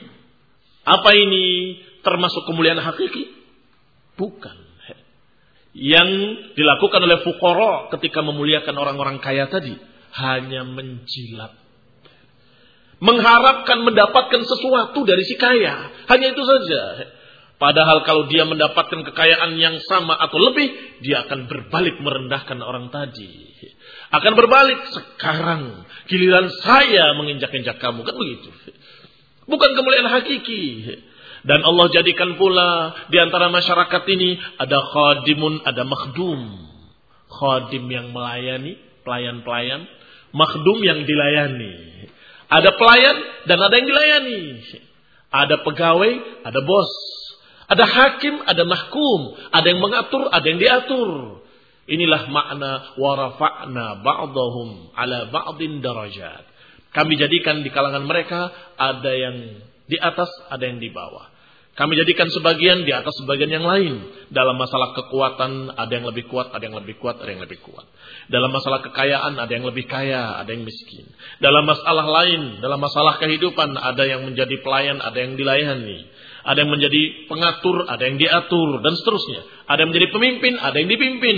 Apa ini termasuk kemuliaan hakiki? Bukan. Yang dilakukan oleh fuqara ketika memuliakan orang-orang kaya tadi hanya menjilat. Mengharapkan mendapatkan sesuatu dari si kaya. Hanya itu saja. Padahal kalau dia mendapatkan kekayaan yang sama atau lebih, dia akan berbalik merendahkan orang tadi. Akan berbalik, sekarang giliran saya menginjak-injak kamu. Kan begitu. Bukan kemuliaan hakiki. Dan Allah jadikan pula di antara masyarakat ini ada khadimun, ada makhdum. Khadim yang melayani, pelayan-pelayan. Makhdum yang dilayani. Ada pelayan dan ada yang dilayani. Ada pegawai, ada bos. Ada hakim, ada mahkum. Ada yang mengatur, ada yang diatur. Inilah makna warafa'na ba'dahum ala ba'din darajat. Kami jadikan di kalangan mereka ada yang di atas, ada yang di bawah. Kami jadikan sebagian di atas sebagian yang lain. Dalam masalah kekuatan ada yang lebih kuat, ada yang lebih kuat, ada yang lebih kuat. Dalam masalah kekayaan ada yang lebih kaya, ada yang miskin. Dalam masalah lain, dalam masalah kehidupan ada yang menjadi pelayan, ada yang dilayani. Ada yang menjadi pengatur, ada yang diatur, dan seterusnya. Ada yang menjadi pemimpin, ada yang dipimpin.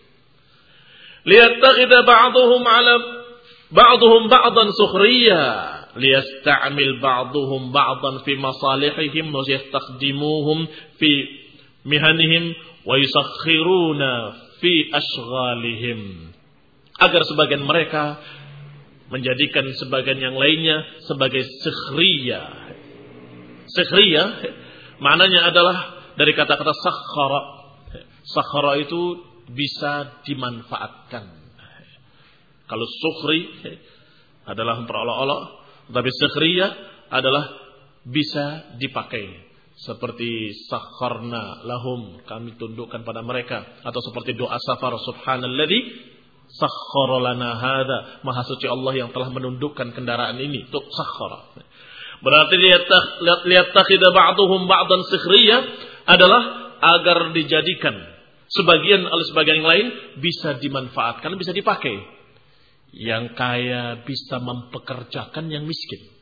Liyattakhidha ba'duhum 'ala ba'duhum ba'dan sukhriya. Liyasta'mil ba'duhum ba'dan fi masalihihim wa yastakhdimuhum fi mihanihim wa yusakhiruna fi ashghalihim. Agar sebagian mereka menjadikan sebagian yang lainnya sebagai sukhriya. Sukhriya maknanya adalah dari kata-kata sakhara. Sakhara itu bisa dimanfaatkan. Kalau sukhri adalah memperolok-olok, tapi sukhriya adalah bisa dipakai. Seperti sakharna lahum, kami tundukkan pada mereka. Atau seperti doa safar, subhanalladzi sakhkhara lana hadza, maha suci Allah yang telah menundukkan kendaraan ini. Itu sakhkhara. Berarti liyattakhidha ba'duhum ba'dan sukhriya adalah agar dijadikan sebagian oleh sebagian yang lain bisa dimanfaatkan, bisa dipakai. Yang kaya bisa mempekerjakan yang miskin.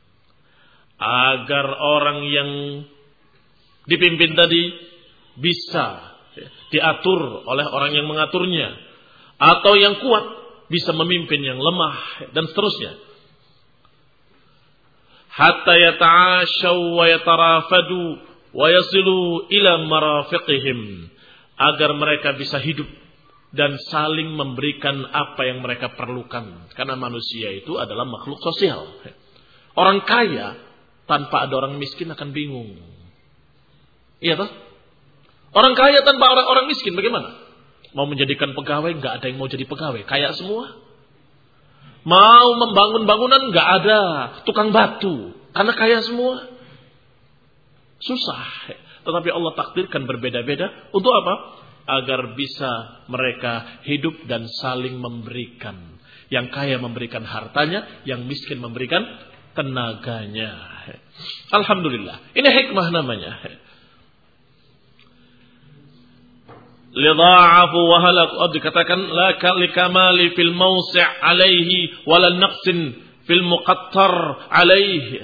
Agar orang yang dipimpin tadi bisa diatur oleh orang yang mengaturnya. Atau yang kuat bisa memimpin yang lemah dan seterusnya. Hatta yata'ashaw wa yatarafadu wa yasilu ila marafiqihim. Agar mereka bisa hidup dan saling memberikan apa yang mereka perlukan. Karena manusia itu adalah makhluk sosial. Orang kaya tanpa ada orang miskin akan bingung. Iya toh? Orang kaya tanpa orang orang miskin bagaimana? Mau menjadikan pegawai, nggak ada yang mau jadi pegawai. Kaya semua. Mau membangun bangunan, nggak ada tukang batu. Karena kaya semua. Susah. Tetapi Allah takdirkan berbeda-beda. Untuk apa? Agar bisa mereka hidup dan saling memberikan. Yang kaya memberikan hartanya, yang miskin memberikan tenaganya. Alhamdulillah. Ini hikmah namanya. Lidha'afu wa halak. Dikatakan la likamali fil mawsi' alaihi wala naqsin fil muqattar alaihi.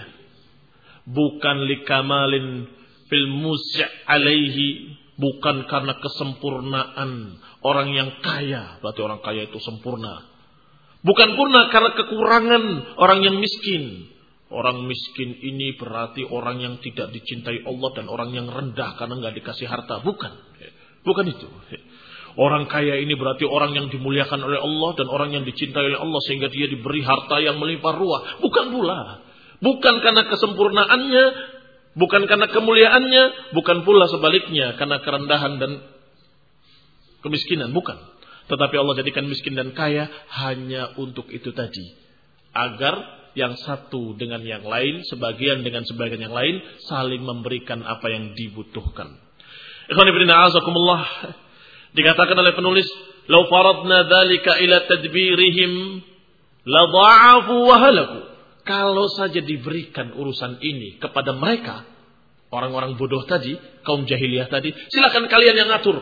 Bukan likamalin fil musi' alaihi. Bukan karena kesempurnaan orang yang kaya. Berarti orang kaya itu sempurna. Bukan purna karena kekurangan orang yang miskin. Orang miskin ini berarti orang yang tidak dicintai Allah dan orang yang rendah karena nggak dikasih harta. Bukan. Bukan itu. Orang kaya ini berarti orang yang dimuliakan oleh Allah dan orang yang dicintai oleh Allah sehingga dia diberi harta yang melimpah ruah. Bukan pula. Bukan karena kesempurnaannya. Bukan karena kemuliaannya, bukan pula sebaliknya karena kerendahan dan kemiskinan, bukan. Tetapi Allah jadikan miskin dan kaya hanya untuk itu tadi. Agar yang satu dengan yang lain, sebagian dengan sebagian yang lain, saling memberikan apa yang dibutuhkan. Ikhwan fillah, a'azakumullah. Dikatakan oleh penulis, "Lau faradna dzalika ila tadbirihim la dha'afu wa halaku." Kalau saja diberikan urusan ini kepada mereka, orang-orang bodoh tadi, kaum jahiliyah tadi, silakan kalian yang atur.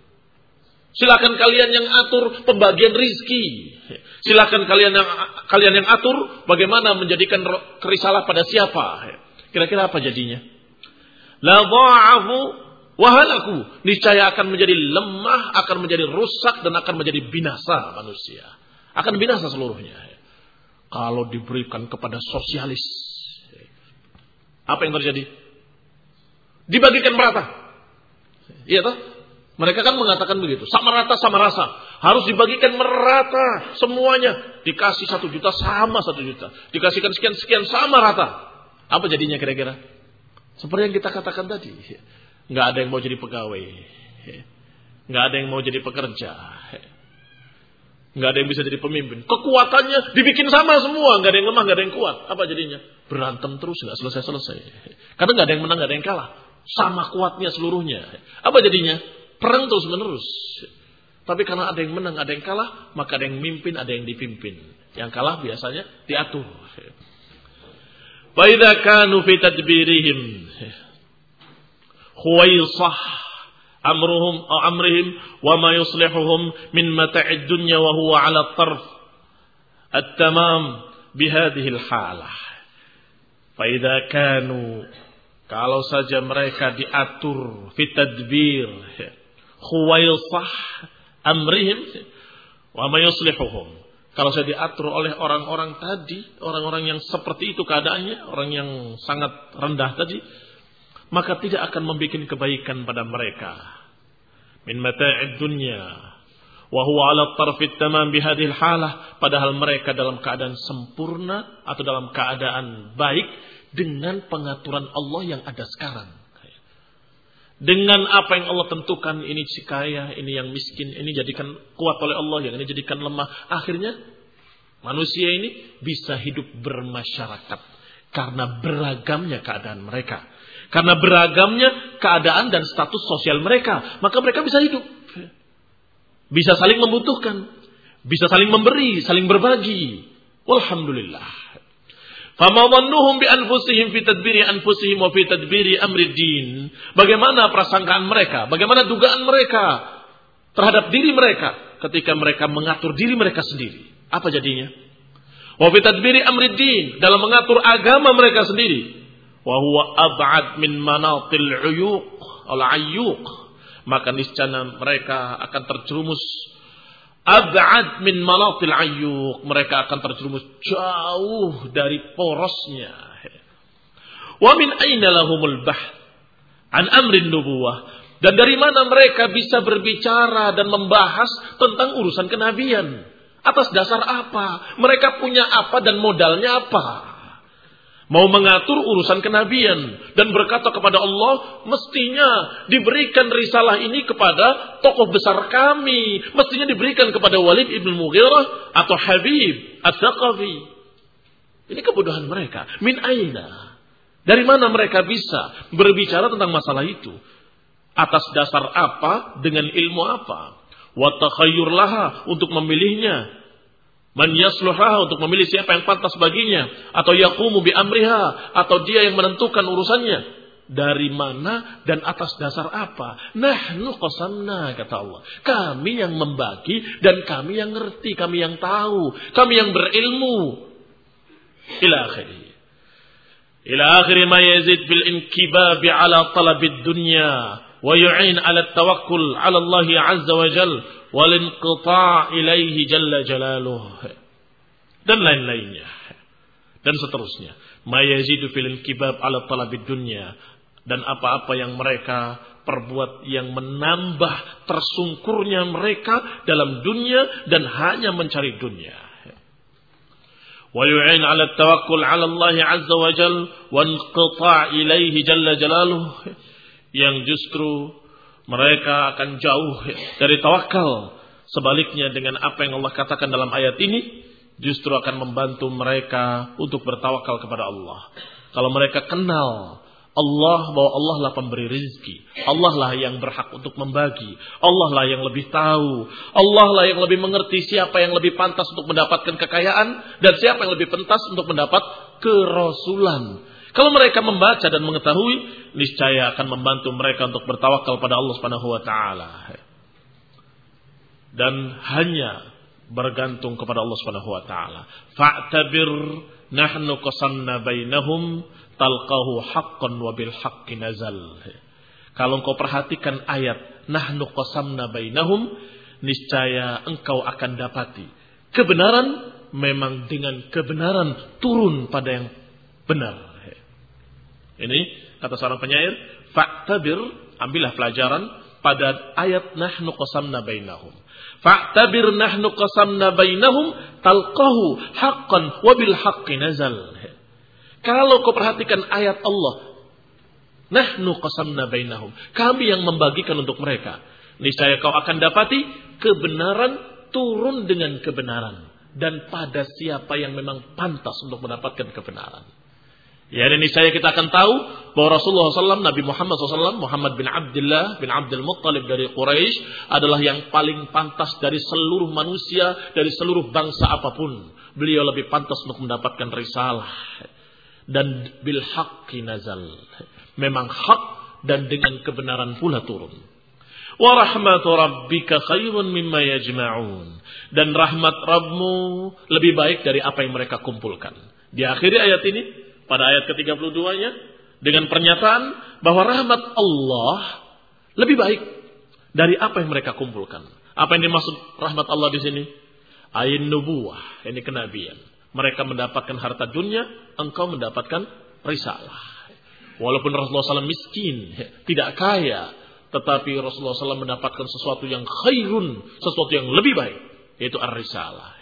Silakan kalian yang atur pembagian rizki. Silakan kalian yang kalian yang atur bagaimana menjadikan risalah pada siapa. Kira-kira apa jadinya? La dha'afu wa halaku. Niscaya akan menjadi lemah, akan menjadi rusak dan akan menjadi binasa manusia. Akan binasa seluruhnya. Kalau diberikan kepada sosialis, apa yang terjadi? Dibagikan merata. Iya toh? Mereka kan mengatakan begitu. Sama rata, sama rasa. Harus dibagikan merata semuanya. Dikasih satu juta sama satu juta. Dikasihkan sekian-sekian sama rata. Apa jadinya kira-kira? Seperti yang kita katakan tadi. Nggak ada yang mau jadi pegawai. Nggak ada yang mau jadi pekerja. Nggak ada yang bisa jadi pemimpin. Kekuatannya dibikin sama semua. Nggak ada yang lemah, nggak ada yang kuat. Apa jadinya? Berantem terus, nggak selesai-selesai. Karena nggak ada yang menang, nggak ada yang kalah. Sama kuatnya seluruhnya. Apa jadinya? Perang terus menerus. Tapi karena ada yang menang, ada yang kalah, maka ada yang mimpin, ada yang dipimpin. Yang kalah biasanya diatur. Wa idza kanu fi tadbirihim khuwaisah amruhum aw amrihim wa ma yuslihuhum min mata'id dunya wa huwa 'ala at-tarf at-tamam bi hadhihi al-halah. Fa idza kanu, kalau saja mereka diatur fi tadbir khuwaisah amrihim wa ma yuslihuhum, kalau saja diatur oleh orang-orang tadi, orang-orang yang seperti itu keadaannya, orang yang sangat rendah tadi, maka tidak akan membuat kebaikan pada mereka. Min mata'id dunya wa huwa 'ala at-tarfit tamam bi hadhihi al-halah, padahal mereka dalam keadaan sempurna atau dalam keadaan baik dengan pengaturan Allah yang ada sekarang. Dengan apa yang Allah tentukan, ini si kaya, ini yang miskin, ini jadikan kuat oleh Allah, yang ini jadikan lemah. Akhirnya manusia ini bisa hidup bermasyarakat karena beragamnya keadaan mereka. Karena beragamnya keadaan dan status sosial mereka, maka mereka bisa hidup. Bisa saling membutuhkan, bisa saling memberi, saling berbagi. Walhamdulillah. Fama dhannuhum bi anfusihim fi tadbiri anfusihim wa fi tadbiri amri din. Bagaimana prasangkaan mereka? Bagaimana dugaan mereka terhadap diri mereka ketika mereka mengatur diri mereka sendiri? Apa jadinya? Wa fi tadbiri amri din, dalam mengatur agama mereka sendiri. Wa huwa ab'ad min manatil uyuq al-ayyuq, maka niscaya mereka akan terjerumus ab'ad min manatil ayyuq, mereka akan terjerumus jauh dari porosnya. Wa min aina lahumul bahth an amrin nubuwah, Dan dari mana mereka bisa berbicara dan membahas tentang urusan kenabian? Atas dasar apa? Mereka punya apa dan modalnya apa? Mau mengatur urusan kenabian dan berkata kepada Allah, mestinya diberikan risalah ini kepada tokoh besar kami. Mestinya diberikan kepada Walid ibn Mughirah atau Habib Ats-Tsaqafi. Ini kebodohan mereka. Min aina? Dari mana mereka bisa berbicara tentang masalah itu? Atas dasar apa? Dengan ilmu apa? Wa takhayyur laha, untuk memilihnya. Man yasluh laha, untuk memilih siapa yang pantas baginya. Atau yaqumu bi amriha, atau dia yang menentukan urusannya. Dari mana dan atas dasar apa? Nahnu qasamna, kata Allah. Kami yang membagi dan kami yang ngerti, kami yang tahu, kami yang berilmu. Ila akhirih. Ila akhiri ma yazid bil inkibab ala talabid dunya wa yu'in ala tawakkul ala Allah azza wa jal wal inqita' ilaihi jalla jalaluh, dan lain-lainnya dan seterusnya. Ma yazidu fil inkibab ala talabid dunya, dan apa-apa yang mereka perbuat yang menambah tersungkurnya mereka dalam dunia dan hanya mencari dunia. Wa yu'in 'ala tawakkul 'ala Allah 'azza wa jalla wa inqita' ilaihi jalla jalaluh, yang justru mereka akan jauh dari tawakal. Sebaliknya dengan apa yang Allah katakan dalam ayat ini, justru akan membantu mereka untuk bertawakal kepada Allah. Kalau mereka kenal Allah, bahwa Allah lah pemberi rezeki, Allah lah yang berhak untuk membagi, Allah lah yang lebih tahu, Allah lah yang lebih mengerti siapa yang lebih pantas untuk mendapatkan kekayaan dan siapa yang lebih pantas untuk mendapat kerasulan. Kalau mereka membaca dan mengetahui, niscaya akan membantu mereka untuk bertawakal pada Allah Subhanahu wa taala. Dan hanya bergantung kepada Allah Subhanahu wa taala. Fa'tabir nahnu qasamna bainahum talqahu haqqan wa bil haqqi nazal. Kalau engkau perhatikan ayat nahnu qasamna bainahum, niscaya engkau akan dapati kebenaran memang dengan kebenaran turun pada yang benar. Ini kata seorang penyair, fa'tabir, ambillah pelajaran pada ayat nahnu qasamna bainahum. Fa'tabir nahnu qasamna bainahum talqahu haqqan wa bil haqqi nazal. Kalau kau perhatikan ayat Allah, nahnu qasamna bainahum, kami yang membagikan untuk mereka, niscaya kau akan dapati kebenaran turun dengan kebenaran dan pada siapa yang memang pantas untuk mendapatkan kebenaran. Ya, dan niscaya kita akan tahu bahwa Rasulullah shallallahu alaihi wasallam, Nabi Muhammad shallallahu alaihi wasallam, Muhammad bin Abdullah bin Abdul Muttalib dari Quraisy adalah yang paling pantas dari seluruh manusia, dari seluruh bangsa apapun. Beliau lebih pantas untuk mendapatkan risalah. Dan bil haqqi nazal, memang hak dan dengan kebenaran pula turun. Wa rahmatu rabbika khairun mimma yajma'un, dan rahmat Rabbmu lebih baik dari apa yang mereka kumpulkan. Di akhir ayat ini, pada ayat ke tiga puluh dua-nya, dengan pernyataan bahwa rahmat Allah lebih baik dari apa yang mereka kumpulkan. Apa yang dimaksud rahmat Allah di sini? Ayin nubuwah, ini kenabian. Mereka mendapatkan harta dunia, engkau mendapatkan risalah. Walaupun Rasulullah shallallahu alaihi wasallam miskin, tidak kaya, tetapi Rasulullah shallallahu alaihi wasallam mendapatkan sesuatu yang khairun, sesuatu yang lebih baik, yaitu ar-risalah.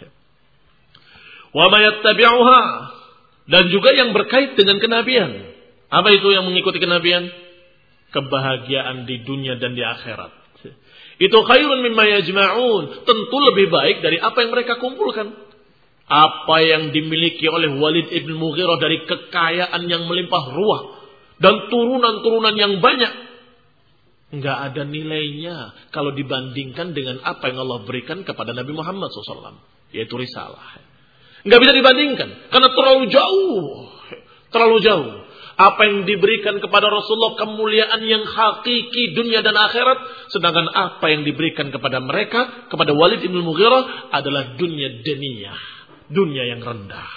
Wa ma yattabi'uha, dan juga yang berkait dengan kenabian. Apa itu yang mengikuti kenabian? Kebahagiaan di dunia dan di akhirat. Itu khairun mimma yajma'un, tentu lebih baik dari apa yang mereka kumpulkan. Apa yang dimiliki oleh Walid ibn Mughirah dari kekayaan yang melimpah ruah dan turunan-turunan yang banyak, enggak ada nilainya kalau dibandingkan dengan apa yang Allah berikan kepada Nabi Muhammad shallallahu alaihi wasallam, yaitu risalah. Enggak bisa dibandingkan karena terlalu jauh, terlalu jauh. Apa yang diberikan kepada Rasulullah kemuliaan yang hakiki dunia dan akhirat, sedangkan apa yang diberikan kepada mereka, kepada Walid ibn Mughirah adalah dunia deniyah, dunia yang rendah.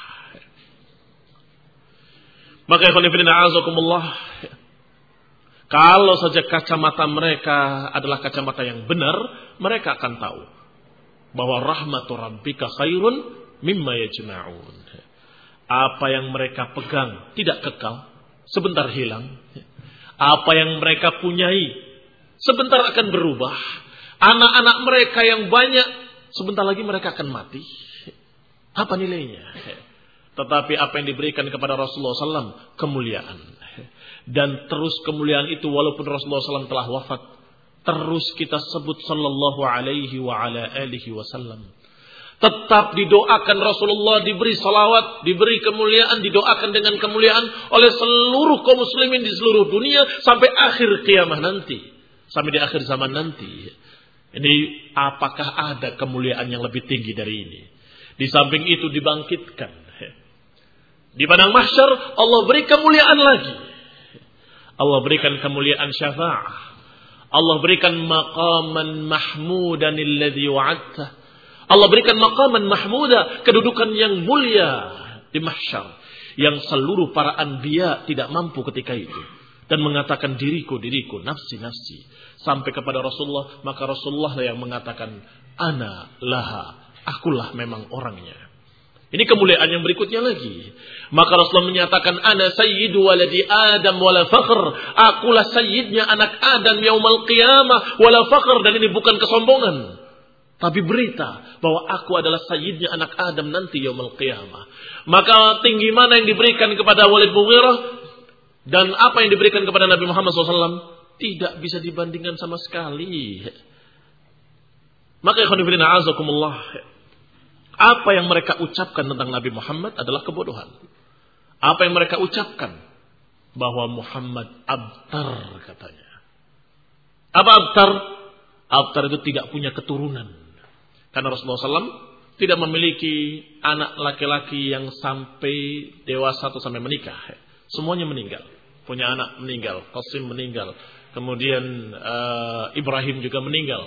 Maka ikhwan fillah a'azakumullah, kalau saja kacamata mereka adalah kacamata yang benar, mereka akan tahu bahwa rahmatu rabbika khairun mimma yajma'un. Apa yang mereka pegang tidak kekal, sebentar hilang. Apa yang mereka punyai sebentar akan berubah. Anak-anak mereka yang banyak, sebentar lagi mereka akan mati. Apa nilainya? Tetapi apa yang diberikan kepada Rasulullah shallallahu alaihi wasallam? Kemuliaan. Dan terus kemuliaan itu walaupun Rasulullah shallallahu alaihi wasallam telah wafat, terus kita sebut sallallahu alaihi wa ala alihi wasallam. Tetap didoakan Rasulullah, diberi salawat, diberi kemuliaan, didoakan dengan kemuliaan oleh seluruh kaum muslimin di seluruh dunia sampai akhir kiamat nanti, sampai di akhir zaman nanti. Ini apakah ada kemuliaan yang lebih tinggi dari ini? Di samping itu dibangkitkan di padang mahsyar, Allah beri kemuliaan lagi. Allah berikan kemuliaan syafa'ah. Allah berikan maqaman mahmudan alladhi wa'adta. Allah berikan maqaman mahmuda, kedudukan yang mulia di mahsyar, yang seluruh para anbiya tidak mampu ketika itu, dan mengatakan diriku, diriku, nafsi, nafsi, sampai kepada Rasulullah, maka Rasulullah yang mengatakan ana laha, akulah memang orangnya. Ini kemuliaan yang berikutnya lagi. Maka Rasulullah menyatakan ana sayyidu waladi Adam wala fakhr, akulah sayyidnya anak Adam yaumal qiyamah wala fakhr, dan ini bukan kesombongan, tapi berita bahwa aku adalah sayyidnya anak Adam nanti yaumul qiyamah. Maka tinggi mana yang diberikan kepada Walid Mughirah dan apa yang diberikan kepada Nabi Muhammad shallallahu alaihi wasallam tidak bisa dibandingkan sama sekali. Maka ikhwan fillah azakumullah, apa yang mereka ucapkan tentang Nabi Muhammad adalah kebodohan. Apa yang mereka ucapkan? Bahwa Muhammad abtar katanya. Apa abtar? Abtar itu tidak punya keturunan. Karena Rasulullah shallallahu alaihi wasallam tidak memiliki anak laki-laki yang sampai dewasa atau sampai menikah. Semuanya meninggal. Punya anak meninggal. Qasim meninggal. Kemudian uh, Ibrahim juga meninggal.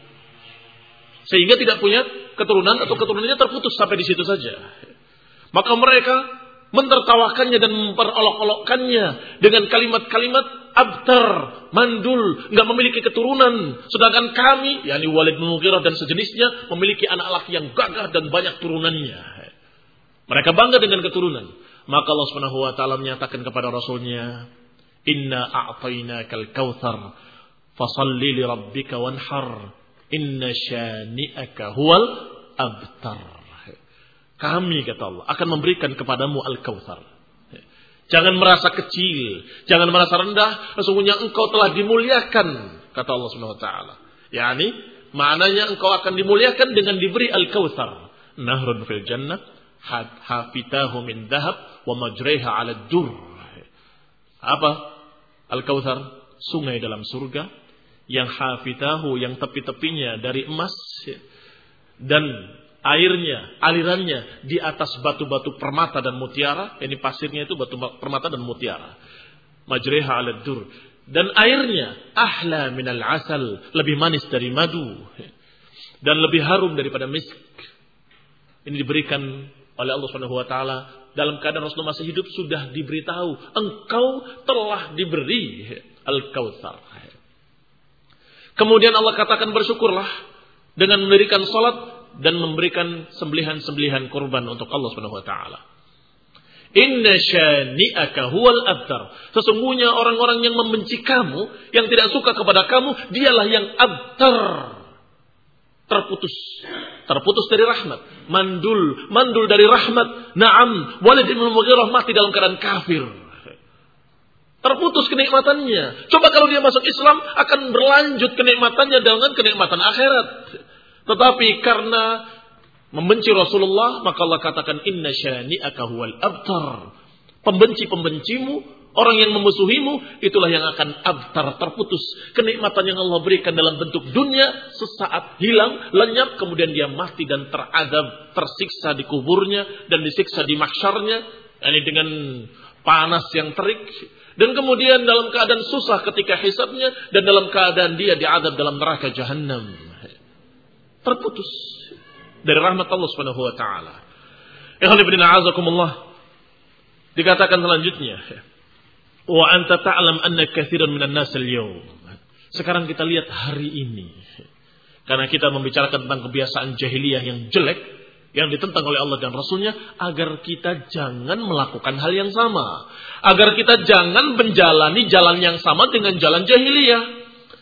Sehingga tidak punya keturunan atau keturunannya terputus sampai di situ saja. Maka mereka mentertawakannya dan memperolok-olokkannya dengan kalimat-kalimat abtar, mandul, enggak memiliki keturunan. Sedangkan kami, yakni Walid bin Mughirah dan sejenisnya, memiliki anak laki yang gagah dan banyak turunannya. Mereka bangga dengan keturunan. Maka Allah Subhanahu wa taala menyatakan kepada Rasulnya, "Inna a'tainakal kautsar, fashalli li rabbika wanhar, inna syani'aka huwal abtar." Kami, kata Allah, akan memberikan kepadamu al-kautsar. Jangan merasa kecil, jangan merasa rendah, sesungguhnya engkau telah dimuliakan, kata Allah Subhanahu wa taala. Yani maknanya engkau akan dimuliakan dengan diberi al-kautsar. Nahrun fil jannah, hafitahu min dhahab wa majriha 'ala dur. Apa? Al-kautsar, sungai dalam surga yang hafitahu, yang tepi-tepinya dari emas, dan airnya, alirannya di atas batu-batu permata dan mutiara. Ini pasirnya itu batu permata dan mutiara. Majriha 'ala dur. Dan airnya ahla minal asal, lebih manis dari madu dan lebih harum daripada misk. Ini diberikan oleh Allah Subhanahu wa taala dalam keadaan Rasulullah masih hidup, sudah diberitahu engkau telah diberi al-kautsar. Kemudian Allah katakan bersyukurlah dengan mendirikan salat dan memberikan sembelihan-sembelihan kurban untuk Allah Subhanahu wa taala. Inna syani'aka huwal abtar. Sesungguhnya orang-orang yang membenci kamu, yang tidak suka kepada kamu, dialah yang abtar. Terputus. Terputus dari rahmat. Mandul, mandul dari rahmat. Naam, Walid bin Mughirah mati dalam keadaan kafir. Terputus kenikmatannya. Coba kalau dia masuk Islam, akan berlanjut kenikmatannya dengan kenikmatan akhirat. Tetapi karena membenci Rasulullah, maka Allah katakan inna syani'aka huwal abtar. Pembenci-pembencimu, orang yang memusuhimu, itulah yang akan abtar, terputus. Kenikmatan yang Allah berikan dalam bentuk dunia sesaat hilang, lenyap, kemudian dia mati dan teradab, tersiksa di kuburnya dan disiksa di mahsyarnya, ini dengan panas yang terik, dan kemudian dalam keadaan susah ketika hisabnya, dan dalam keadaan dia diadab dalam neraka jahannam. Terputus dari rahmat Allah Subhanahu wa taala. Ikhwan fillah azakumullah. Dikatakan selanjutnya, wa anta ta'lam anna katsiran minan nas al-yawm. Sekarang kita lihat hari ini. Karena kita membicarakan tentang kebiasaan jahiliyah yang jelek yang ditentang oleh Allah dan Rasulnya, agar kita jangan melakukan hal yang sama, agar kita jangan menjalani jalan yang sama dengan jalan jahiliyah.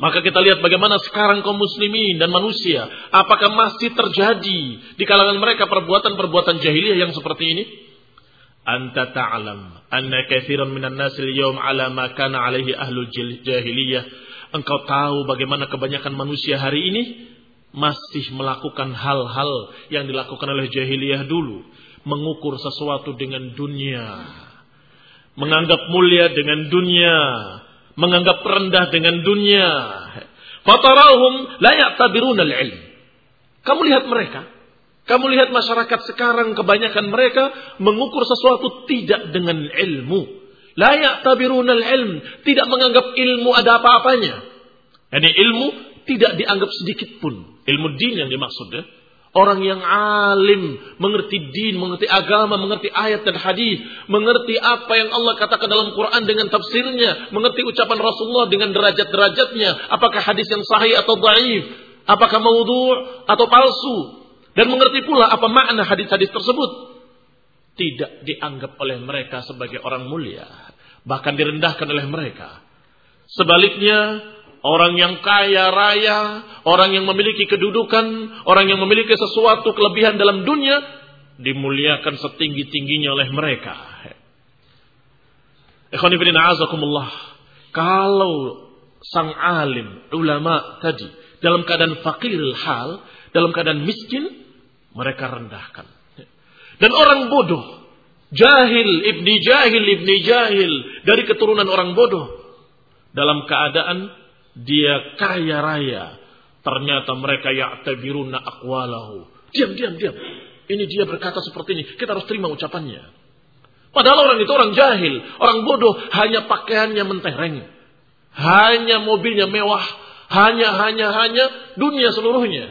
Maka kita lihat bagaimana sekarang kaum muslimin dan manusia, apakah masih terjadi di kalangan mereka perbuatan-perbuatan jahiliyah yang seperti ini? Anta ta'lam anna katsiran minan nasil yawm ala ma kana alaihi ahlul jahiliyah. Engkau tahu bagaimana kebanyakan manusia hari ini masih melakukan hal-hal yang dilakukan oleh jahiliyah dulu. Mengukur sesuatu dengan dunia. Menganggap mulia dengan dunia. Menganggap rendah dengan dunia. Fatarahum la ya'tabiruna al-ilm. Kamu lihat mereka. Kamu lihat masyarakat sekarang, kebanyakan mereka mengukur sesuatu tidak dengan ilmu. La ya'tabiruna al-ilm. Tidak menganggap ilmu ada apa-apanya. Yani ilmu tidak dianggap sedikit pun. Ilmu din yang dimaksud ya. Orang yang alim, mengerti din, mengerti agama, mengerti ayat dan hadis, mengerti apa yang Allah katakan dalam Quran dengan tafsirnya, mengerti ucapan Rasulullah dengan derajat-derajatnya, apakah hadis yang sahih atau dhaif, apakah maudhu' atau palsu, dan mengerti pula apa makna hadis-hadis tersebut. Tidak dianggap oleh mereka sebagai orang mulia, bahkan direndahkan oleh mereka. Sebaliknya, orang yang kaya raya, orang yang memiliki kedudukan, orang yang memiliki sesuatu kelebihan dalam dunia, dimuliakan setinggi-tingginya oleh mereka. Ikhwani fillah azakumullah. Kalau sang alim, ulama tadi, dalam keadaan fakiril hal, dalam keadaan miskin, mereka rendahkan. Dan orang bodoh, jahil, ibni jahil, ibni jahil, dari keturunan orang bodoh, dalam keadaan dia kaya raya, ternyata mereka ya'tabiruna aqwalahu. Diam, diam, diam. Ini dia berkata seperti ini, kita harus terima ucapannya. Padahal orang itu orang jahil, orang bodoh, hanya pakaiannya mentereng, hanya mobilnya mewah, hanya, hanya, hanya dunia seluruhnya.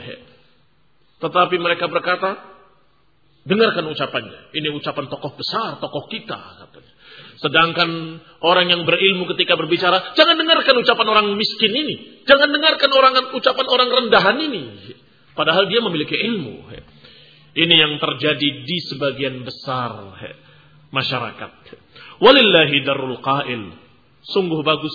Tetapi mereka berkata, dengarkan ucapannya. Ini ucapan tokoh besar, tokoh kita, katanya. Sedangkan orang yang berilmu ketika berbicara, jangan dengarkan ucapan orang miskin ini. Jangan dengarkan orang ucapan orang rendahan ini. Padahal dia memiliki ilmu. Ini yang terjadi di sebagian besar masyarakat. Walillahi darul qail. Sungguh bagus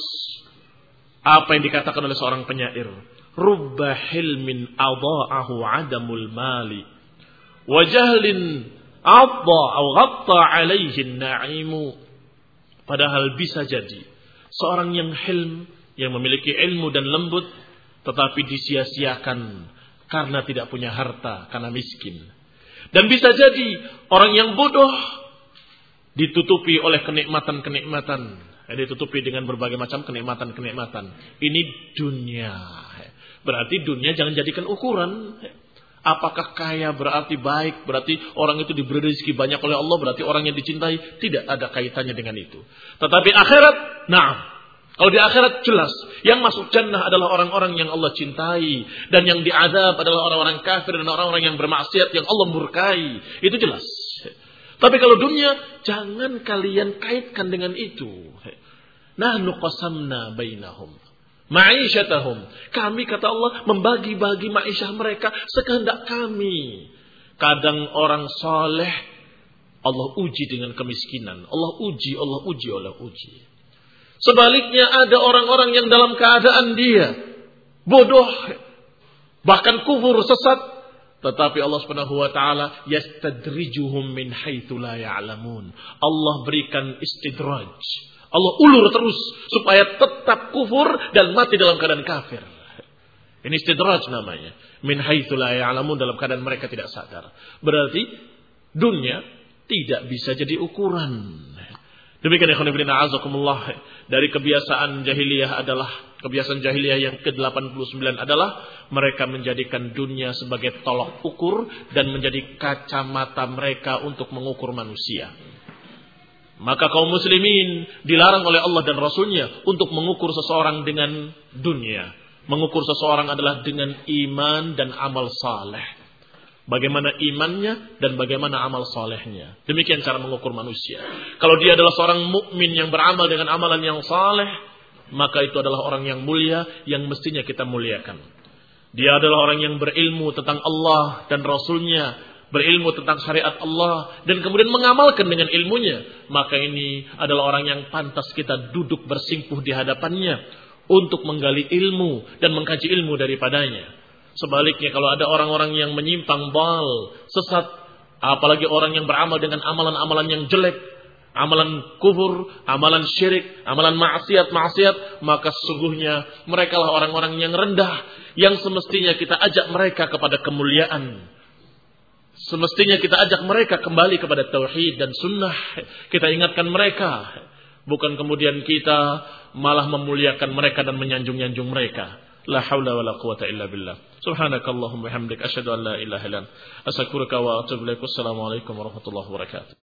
apa yang dikatakan oleh seorang penyair. Rubba hilmin adha'ahu adamul mali. Wa jahlin adha au ghatta alaihi na'imu. Padahal bisa jadi seorang yang hilm, yang memiliki ilmu dan lembut, tetapi disia-siakan karena tidak punya harta, karena miskin. Dan bisa jadi orang yang bodoh ditutupi oleh kenikmatan-kenikmatan, ditutupi dengan berbagai macam kenikmatan-kenikmatan. Ini dunia. Berarti dunia jangan jadikan ukuran. Apakah kaya berarti baik, berarti orang itu diberi rezeki banyak oleh Allah, berarti orang yang dicintai? Tidak ada kaitannya dengan itu. Tetapi akhirat, nah, kalau di akhirat jelas, yang masuk jannah adalah orang-orang yang Allah cintai, dan yang diazab adalah orang-orang kafir dan orang-orang yang bermaksiat yang Allah murkai. Itu jelas. Tapi kalau dunia, jangan kalian kaitkan dengan itu. Nahnu qasamna bainahum ma'isyatahum. Kami, kata Allah, membagi-bagi ma'isyah mereka sekehendak kami. Kadang orang saleh Allah uji dengan kemiskinan. Allah uji, Allah uji, Allah uji. Sebaliknya ada orang-orang yang dalam keadaan dia bodoh, bahkan kufur, sesat, tetapi Allah Subhanahu wa taala yastadrijuhum min haitsu la ya'lamun. Allah berikan istidraj. Allah ulur terus supaya tetap kufur dan mati dalam keadaan kafir. Ini istidraj namanya. Min haitsu la ya'lamun, dalam keadaan mereka tidak sadar. Berarti dunia tidak bisa jadi ukuran. Demikian ikhwan fillah azakumullah. Dari kebiasaan jahiliyah adalah kebiasaan jahiliyah yang ke delapan puluh sembilan adalah mereka menjadikan dunia sebagai tolok ukur dan menjadi kacamata mereka untuk mengukur manusia. Maka kaum muslimin dilarang oleh Allah dan Rasulnya untuk mengukur seseorang dengan dunia. Mengukur seseorang adalah dengan iman dan amal saleh. Bagaimana imannya dan bagaimana amal salehnya. Demikian cara mengukur manusia. Kalau dia adalah seorang mukmin yang beramal dengan amalan yang saleh, maka itu adalah orang yang mulia yang mestinya kita muliakan. Dia adalah orang yang berilmu tentang Allah dan Rasulnya, berilmu tentang syariat Allah, dan kemudian mengamalkan dengan ilmunya, maka ini adalah orang yang pantas kita duduk bersimpuh di hadapannya untuk menggali ilmu dan mengkaji ilmu daripadanya. Sebaliknya kalau ada orang-orang yang menyimpang, dal, sesat, apalagi orang yang beramal dengan amalan-amalan yang jelek, amalan kufur, amalan syirik, amalan maksiat-maksiat, maka sesungguhnya mereka lah orang-orang yang rendah, yang semestinya kita ajak mereka kepada kemuliaan. Semestinya kita ajak mereka kembali kepada tauhid dan sunnah. Kita ingatkan mereka. Bukan kemudian kita malah memuliakan mereka dan menyanjung-nyanjung mereka. La haula wa la quwata illa billah. Subhanakallahumma hamdik asyhadu an la ilaha illa anta astaghfiruka wa atubu ilaik. Wassalamu alaikum warahmatullahi wabarakatuh.